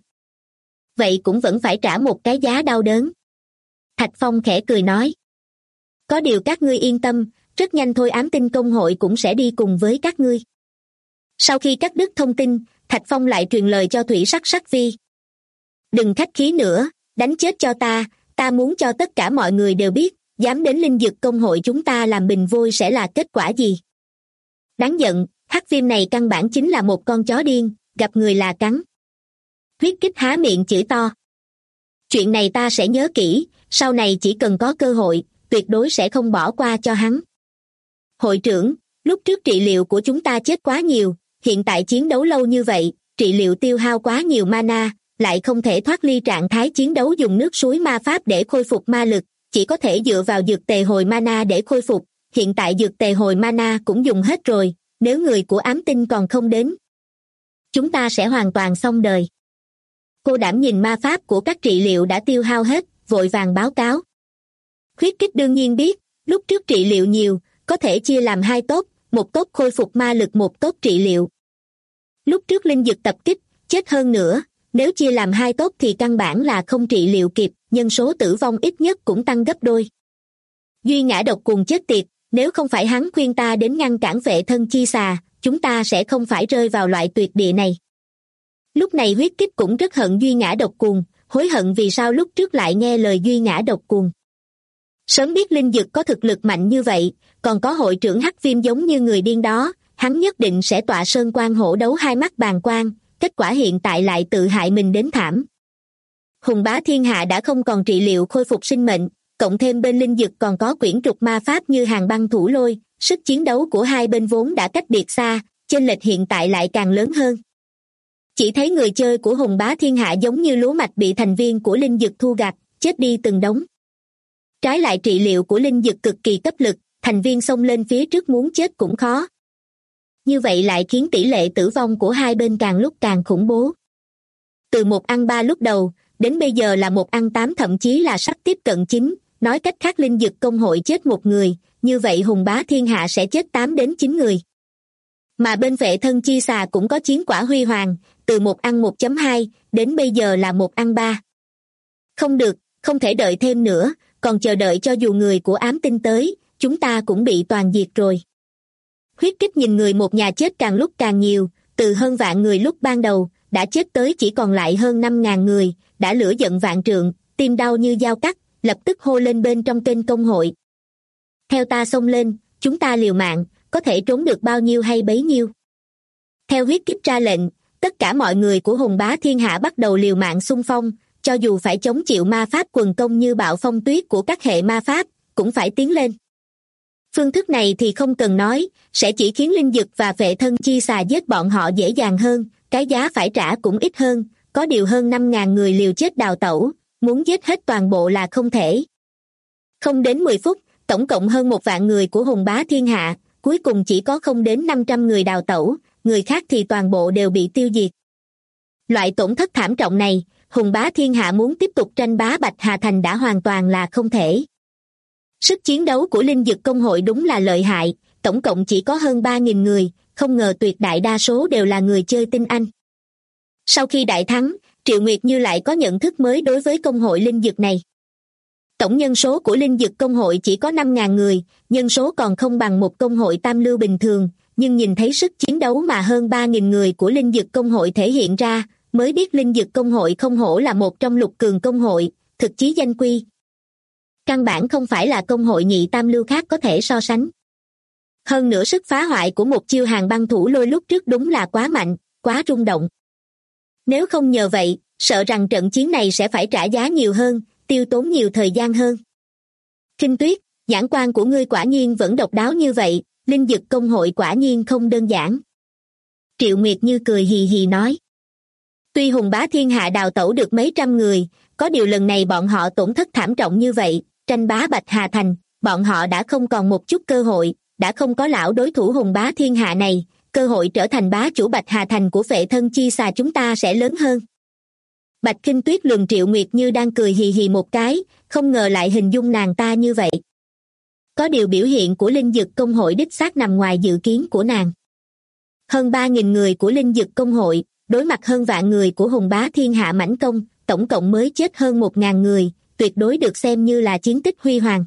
Vậy cũng vẫn phải trả một cái giá đau đớn. Thạch Phong khẽ cười nói. Có điều các ngươi yên tâm, rất nhanh thôi ám tinh công hội cũng sẽ đi cùng với các ngươi. Sau khi cắt đứt thông tin, Thạch Phong lại truyền lời cho Thủy Sắc Sắc Vi. Đừng khách khí nữa, đánh chết cho ta muốn cho tất cả mọi người đều biết, dám đến linh dực công hội chúng ta làm bình vui sẽ là kết quả gì. Đáng giận, Hắc Viêm này căn bản chính là một con chó điên, gặp người là cắn. Huyết Kích há miệng chửi to. Chuyện này ta sẽ nhớ kỹ, sau này chỉ cần có cơ hội, tuyệt đối sẽ không bỏ qua cho hắn. Hội trưởng, lúc trước trị liệu của chúng ta chết quá nhiều, hiện tại chiến đấu lâu như vậy, trị liệu tiêu hao quá nhiều mana, lại không thể thoát ly trạng thái chiến đấu dùng nước suối ma pháp để khôi phục ma lực, chỉ có thể dựa vào dược tề hồi mana để khôi phục, hiện tại dược tề hồi mana cũng dùng hết rồi, nếu người của ám tinh còn không đến, chúng ta sẽ hoàn toàn xong đời. Cô đảm nhìn ma pháp của các trị liệu đã tiêu hao hết, vội vàng báo cáo. Huyết Kích đương nhiên biết, lúc trước trị liệu nhiều, có thể chia làm 2 tốt, một tốt khôi phục ma lực, một tốt trị liệu. Lúc trước linh dực tập kích, chết hơn nữa, nếu chia làm 2 tốt thì căn bản là không trị liệu kịp, nhân số tử vong ít nhất cũng tăng gấp đôi. Duy Ngã Độc Cuồng chết tiệt, nếu không phải hắn khuyên ta đến ngăn cản Vệ Thân Chi Xà, chúng ta sẽ không phải rơi vào loại tuyệt địa này. Lúc này Huyết Kích cũng rất hận Duy Ngã Độc Cuồng, hối hận vì sao lúc trước lại nghe lời Duy Ngã Độc Cuồng. Sớm biết linh dực có thực lực mạnh như vậy, còn có hội trưởng Hắc Viêm giống như người điên đó, hắn nhất định sẽ tọa sơn quan hổ đấu hai mắt bàng quan, kết quả hiện tại lại tự hại mình đến thảm. Hùng Bá Thiên Hạ đã không còn trị liệu khôi phục sinh mệnh, cộng thêm bên linh dực còn có quyển trục ma pháp như Hàng Băng Thủ Lôi, sức chiến đấu của hai bên vốn đã cách biệt xa, chênh lệch hiện tại lại càng lớn hơn. Chỉ thấy người chơi của Hùng Bá Thiên Hạ giống như lúa mạch bị thành viên của linh dực thu gặt, chết đi từng đống. Trái lại trị liệu của linh dực cực kỳ cấp lực, thành viên xông lên phía trước muốn chết cũng khó. Như vậy lại khiến tỷ lệ tử vong của hai bên càng lúc càng khủng bố. Từ 1-3 lúc đầu, đến bây giờ là 1-8, thậm chí là sắp tiếp cận 9, nói cách khác linh dực công hội chết một người, như vậy Hùng Bá Thiên Hạ sẽ chết 8 đến 9 người. Mà bên Vệ Thân Chi Xà cũng có chiến quả huy hoàng, từ 1-1.2 đến bây giờ là 1-3. Không được, không thể đợi thêm nữa, còn chờ đợi cho dù người của ám tinh tới, chúng ta cũng bị toàn diệt rồi. Huyết Kích nhìn người một nhà chết càng lúc càng nhiều, từ hơn vạn người lúc ban đầu, đã chết tới chỉ còn lại hơn 5.000 người, đã lửa giận vạn trượng, tim đau như dao cắt, lập tức hô lên bên trong kênh công hội. Theo ta xông lên, chúng ta liều mạng, có thể trốn được bao nhiêu hay bấy nhiêu. Theo Huyết Kích ra lệnh, tất cả mọi người của Hùng Bá Thiên Hạ bắt đầu liều mạng xung phong, cho dù phải chống chịu ma pháp quần công như bạo phong tuyết của các hệ ma pháp, cũng phải tiến lên. Phương thức này thì không cần nói, sẽ chỉ khiến linh dực và Vệ Thân Chi Xà giết bọn họ dễ dàng hơn, cái giá phải trả cũng ít hơn, có điều hơn 5.000 người liều chết đào tẩu, muốn giết hết toàn bộ là không thể. Không đến 10 phút, tổng cộng hơn 1 vạn người của Hùng Bá Thiên Hạ, cuối cùng chỉ có không đến 500 người đào tẩu, người khác thì toàn bộ đều bị tiêu diệt. Loại tổn thất thảm trọng này, Hùng Bá Thiên Hạ muốn tiếp tục tranh bá Bạch Hà Thành đã hoàn toàn là không thể. Sức chiến đấu của linh dực công hội đúng là lợi hại, tổng cộng chỉ có hơn 3.000 người, không ngờ tuyệt đại đa số đều là người chơi tinh anh. Sau khi đại thắng, Triệu Nguyệt Như lại có nhận thức mới đối với công hội linh dực này. Tổng nhân số của linh dực công hội chỉ có 5.000 người, nhân số còn không bằng một công hội tam lưu bình thường, nhưng nhìn thấy sức chiến đấu mà hơn 3.000 người của linh dực công hội thể hiện ra, mới biết linh dực công hội không hổ là một trong lục cường công hội, thực chí danh quy. Căn bản không phải là công hội nhị tam lưu khác có thể so sánh. Hơn nữa sức phá hoại của một chiêu hàng băng thủ lôi lúc trước đúng là quá mạnh, quá rung động. Nếu không nhờ vậy, sợ rằng trận chiến này sẽ phải trả giá nhiều hơn, tiêu tốn nhiều thời gian hơn. Kinh Tuyết, nhãn quan của ngươi quả nhiên vẫn độc đáo như vậy, linh dực công hội quả nhiên không đơn giản. Triệu Nguyệt Như cười hì hì nói. Tuy Hùng Bá Thiên Hạ đào tẩu được mấy trăm người, có điều lần này bọn họ tổn thất thảm trọng như vậy, tranh bá Bạch Hà Thành, bọn họ đã không còn một chút cơ hội, đã không có lão đối thủ Hùng Bá Thiên Hạ này, cơ hội trở thành bá chủ Bạch Hà Thành của Vệ Thân Chi Xà chúng ta sẽ lớn hơn. Bạch Kinh Tuyết lườm Triệu Nguyệt Như đang cười hì hì một cái, không ngờ lại hình dung nàng ta như vậy. Có điều biểu hiện của linh dực công hội đích xác nằm ngoài dự kiến của nàng. Hơn 3.000 người của linh dực công hội, đối mặt hơn vạn người của Hùng Bá Thiên Hạ mãnh công, tổng cộng mới chết hơn 1.000 người, tuyệt đối được xem như là chiến tích huy hoàng.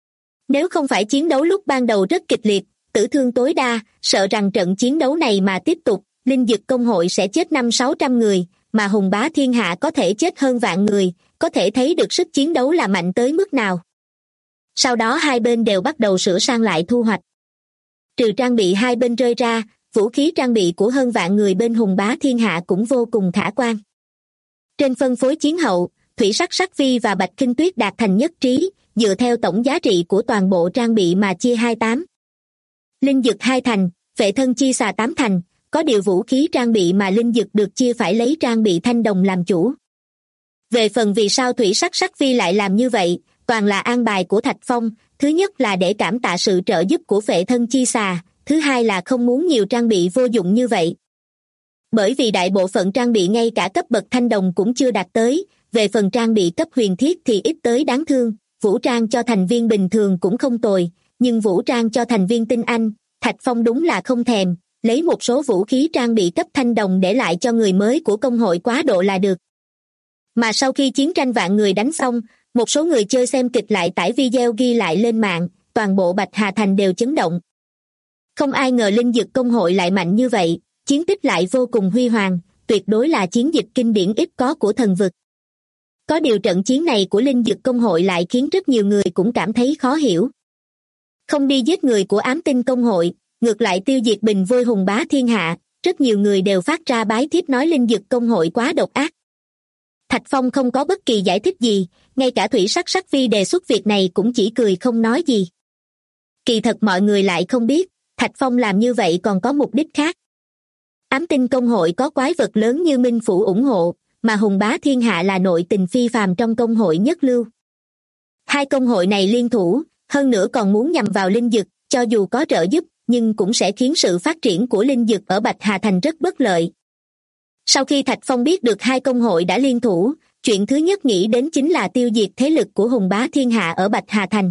Nếu không phải chiến đấu lúc ban đầu rất kịch liệt, tử thương tối đa, sợ rằng trận chiến đấu này mà tiếp tục, linh dực công hội sẽ chết 500-600 người, mà Hùng Bá Thiên Hạ có thể chết hơn vạn người, có thể thấy được sức chiến đấu là mạnh tới mức nào. Sau đó hai bên đều bắt đầu sửa sang lại thu hoạch. Trừ trang bị hai bên rơi ra, vũ khí trang bị của hơn vạn người bên Hùng Bá Thiên Hạ cũng vô cùng khả quan. Trên phân phối chiến hậu, Thủy Sắc Sắc Vi và Bạch Kinh Tuyết đạt thành nhất trí, dựa theo tổng giá trị của toàn bộ trang bị mà chia 28. Linh dực 2 thành, Vệ Thân Chi Xà 8 thành, có điều vũ khí trang bị mà linh dực được chia phải lấy trang bị thanh đồng làm chủ. Về phần vì sao Thủy Sắc Sắc Vi lại làm như vậy, toàn là an bài của Thạch Phong, thứ nhất là để cảm tạ sự trợ giúp của Vệ Thân Chi Xà, thứ hai là không muốn nhiều trang bị vô dụng như vậy. Bởi vì đại bộ phận trang bị ngay cả cấp bậc thanh đồng cũng chưa đạt tới, về phần trang bị cấp huyền thiết thì ít tới đáng thương, vũ trang cho thành viên bình thường cũng không tồi, nhưng vũ trang cho thành viên tinh anh, Thạch Phong đúng là không thèm, lấy một số vũ khí trang bị cấp thanh đồng để lại cho người mới của công hội quá độ là được. Mà sau khi chiến tranh vạn người đánh xong, một số người chơi xem kịch lại tải video ghi lại lên mạng, toàn bộ Bạch Hà Thành đều chấn động. Không ai ngờ linh dực công hội lại mạnh như vậy, chiến tích lại vô cùng huy hoàng, tuyệt đối là chiến dịch kinh điển ít có của thần vực. Có điều trận chiến này của linh dực công hội lại khiến rất nhiều người cũng cảm thấy khó hiểu. Không đi giết người của ám tinh công hội, ngược lại tiêu diệt bình vôi Hùng Bá Thiên Hạ, rất nhiều người đều phát ra bái thiếp nói linh dực công hội quá độc ác. Thạch Phong không có bất kỳ giải thích gì, ngay cả Thủy Sắc Sắc Vi đề xuất việc này cũng chỉ cười không nói gì. Kỳ thật mọi người lại không biết, Thạch Phong làm như vậy còn có mục đích khác. Ám tinh công hội có quái vật lớn như Minh Phủ ủng hộ, mà Hùng Bá Thiên Hạ là nội tình phi phàm trong công hội nhất lưu. Hai công hội này liên thủ, hơn nữa còn muốn nhằm vào linh dực, cho dù có trợ giúp, nhưng cũng sẽ khiến sự phát triển của linh dực ở Bạch Hà Thành rất bất lợi. Sau khi Thạch Phong biết được hai công hội đã liên thủ, chuyện thứ nhất nghĩ đến chính là tiêu diệt thế lực của Hùng Bá Thiên Hạ ở Bạch Hà Thành.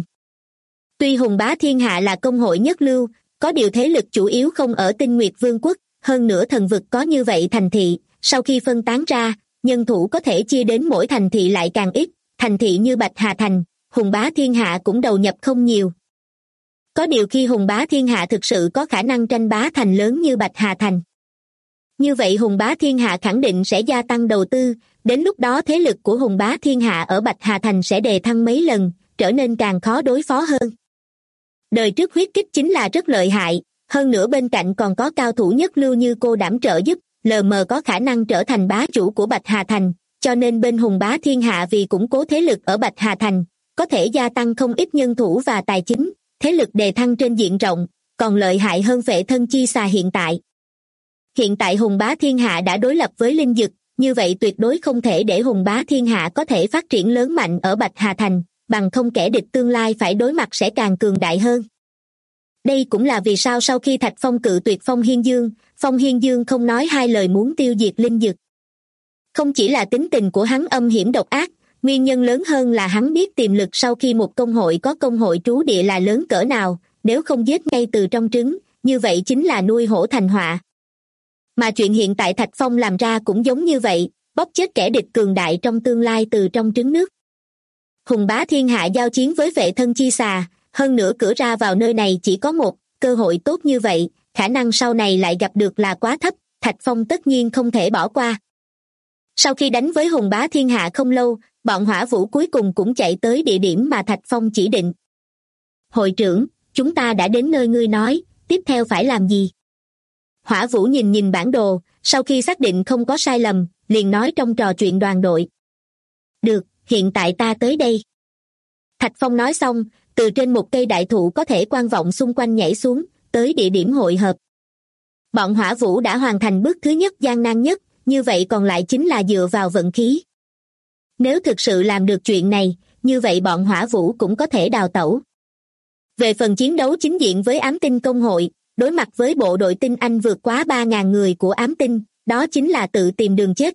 Tuy Hùng Bá Thiên Hạ là công hội nhất lưu, có điều thế lực chủ yếu không ở Tinh Nguyệt Vương quốc, hơn nữa thần vực có như vậy thành thị, sau khi phân tán ra, nhân thủ có thể chia đến mỗi thành thị lại càng ít, thành thị như Bạch Hà Thành, Hùng Bá Thiên Hạ cũng đầu nhập không nhiều. Có điều khi Hùng Bá Thiên Hạ thực sự có khả năng tranh bá thành lớn như Bạch Hà Thành, như vậy Hùng Bá Thiên Hạ khẳng định sẽ gia tăng đầu tư, đến lúc đó thế lực của Hùng Bá Thiên Hạ ở Bạch Hà Thành sẽ đề thăng mấy lần, trở nên càng khó đối phó hơn. Đời trước huyết kích chính là rất lợi hại, hơn nữa bên cạnh còn có cao thủ nhất lưu như cô đảm trợ giúp, lờ mờ có khả năng trở thành bá chủ của Bạch Hà Thành, cho nên bên Hùng Bá Thiên Hạ vì củng cố thế lực ở Bạch Hà Thành, có thể gia tăng không ít nhân thủ và tài chính, thế lực đề thăng trên diện rộng, còn lợi hại hơn Vệ Thân Chi Xà hiện tại. Hiện tại Hùng Bá Thiên Hạ đã đối lập với linh dực, như vậy tuyệt đối không thể để Hùng Bá Thiên Hạ có thể phát triển lớn mạnh ở Bạch Hà Thành, bằng không kẻ địch tương lai phải đối mặt sẽ càng cường đại hơn. Đây cũng là vì sao sau khi Thạch Phong cự tuyệt Phong Hiên Dương không nói hai lời muốn tiêu diệt linh dực. Không chỉ là tính tình của hắn âm hiểm độc ác, nguyên nhân lớn hơn là hắn biết tiềm lực sau khi một công hội có công hội trú địa là lớn cỡ nào, nếu không giết ngay từ trong trứng, như vậy chính là nuôi hổ thành họa. Mà chuyện hiện tại Thạch Phong làm ra cũng giống như vậy, bóp chết kẻ địch cường đại trong tương lai từ trong trứng nước. Hùng Bá Thiên Hạ giao chiến với Vệ Thân Chi Xà, hơn nữa cửa ra vào nơi này chỉ có một, cơ hội tốt như vậy, khả năng sau này lại gặp được là quá thấp, Thạch Phong tất nhiên không thể bỏ qua. Sau khi đánh với Hùng Bá Thiên Hạ không lâu, bọn Hỏa Vũ cuối cùng cũng chạy tới địa điểm mà Thạch Phong chỉ định. Hội trưởng, chúng ta đã đến nơi ngươi nói, tiếp theo phải làm gì? Hỏa Vũ nhìn bản đồ, sau khi xác định không có sai lầm, liền nói trong trò chuyện đoàn đội. Được, hiện tại ta tới đây. Thạch Phong nói xong, từ trên một cây đại thụ có thể quan vọng xung quanh nhảy xuống, tới địa điểm hội hợp. Bọn Hỏa Vũ đã hoàn thành bước thứ nhất gian nan nhất, như vậy còn lại chính là dựa vào vận khí. Nếu thực sự làm được chuyện này, như vậy bọn Hỏa Vũ cũng có thể đào tẩu. Về phần chiến đấu chính diện với ám tinh công hội, đối mặt với bộ đội tinh anh vượt quá 3.000 người của ám tinh, đó chính là tự tìm đường chết.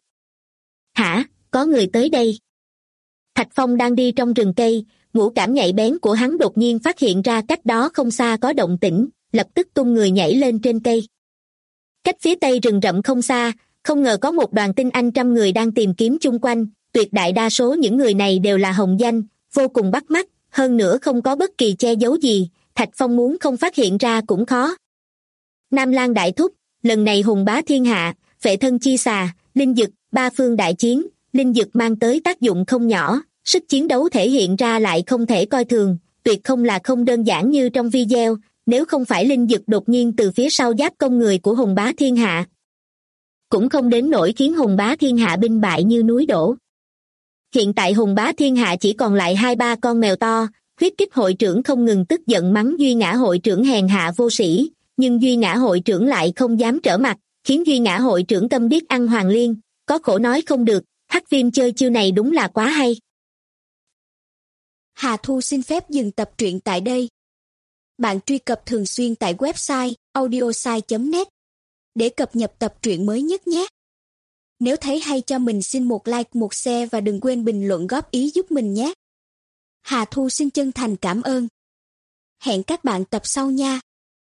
Hả, có người tới đây. Thạch Phong đang đi trong rừng cây, ngũ cảm nhạy bén của hắn đột nhiên phát hiện ra cách đó không xa có động tĩnh, lập tức tung người nhảy lên trên cây. Cách phía tây rừng rậm không xa, không ngờ có một đoàn tinh anh 100 người đang tìm kiếm chung quanh, tuyệt đại đa số những người này đều là hồng danh, vô cùng bắt mắt, hơn nữa không có bất kỳ che giấu gì, Thạch Phong muốn không phát hiện ra cũng khó. Nam Lan đại thúc, lần này Hùng Bá Thiên Hạ, Vệ Thân Chi Xà, linh dực, ba phương đại chiến, linh dực mang tới tác dụng không nhỏ, sức chiến đấu thể hiện ra lại không thể coi thường, tuyệt không là không đơn giản như trong video, nếu không phải linh dực đột nhiên từ phía sau giáp công người của Hùng Bá Thiên Hạ, cũng không đến nỗi khiến Hùng Bá Thiên Hạ binh bại như núi đổ. Hiện tại Hùng Bá Thiên Hạ chỉ còn lại 2-3 con mèo to, huyết kích hội trưởng không ngừng tức giận mắng Duy Ngã hội trưởng hèn hạ vô sĩ, nhưng Duy Ngã hội trưởng lại không dám trở mặt, khiến Duy Ngã hội trưởng câm điếc ăn hoàng liên, có khổ nói không được, Hắc Viêm chơi chiêu này đúng là quá hay. Hà Thu xin phép dừng tập truyện tại đây. Bạn truy cập thường xuyên tại website audiosai.net để cập nhật tập truyện mới nhất nhé. Nếu thấy hay cho mình xin một like, một share và đừng quên bình luận góp ý giúp mình nhé. Hà Thu xin chân thành cảm ơn. Hẹn các bạn tập sau nha.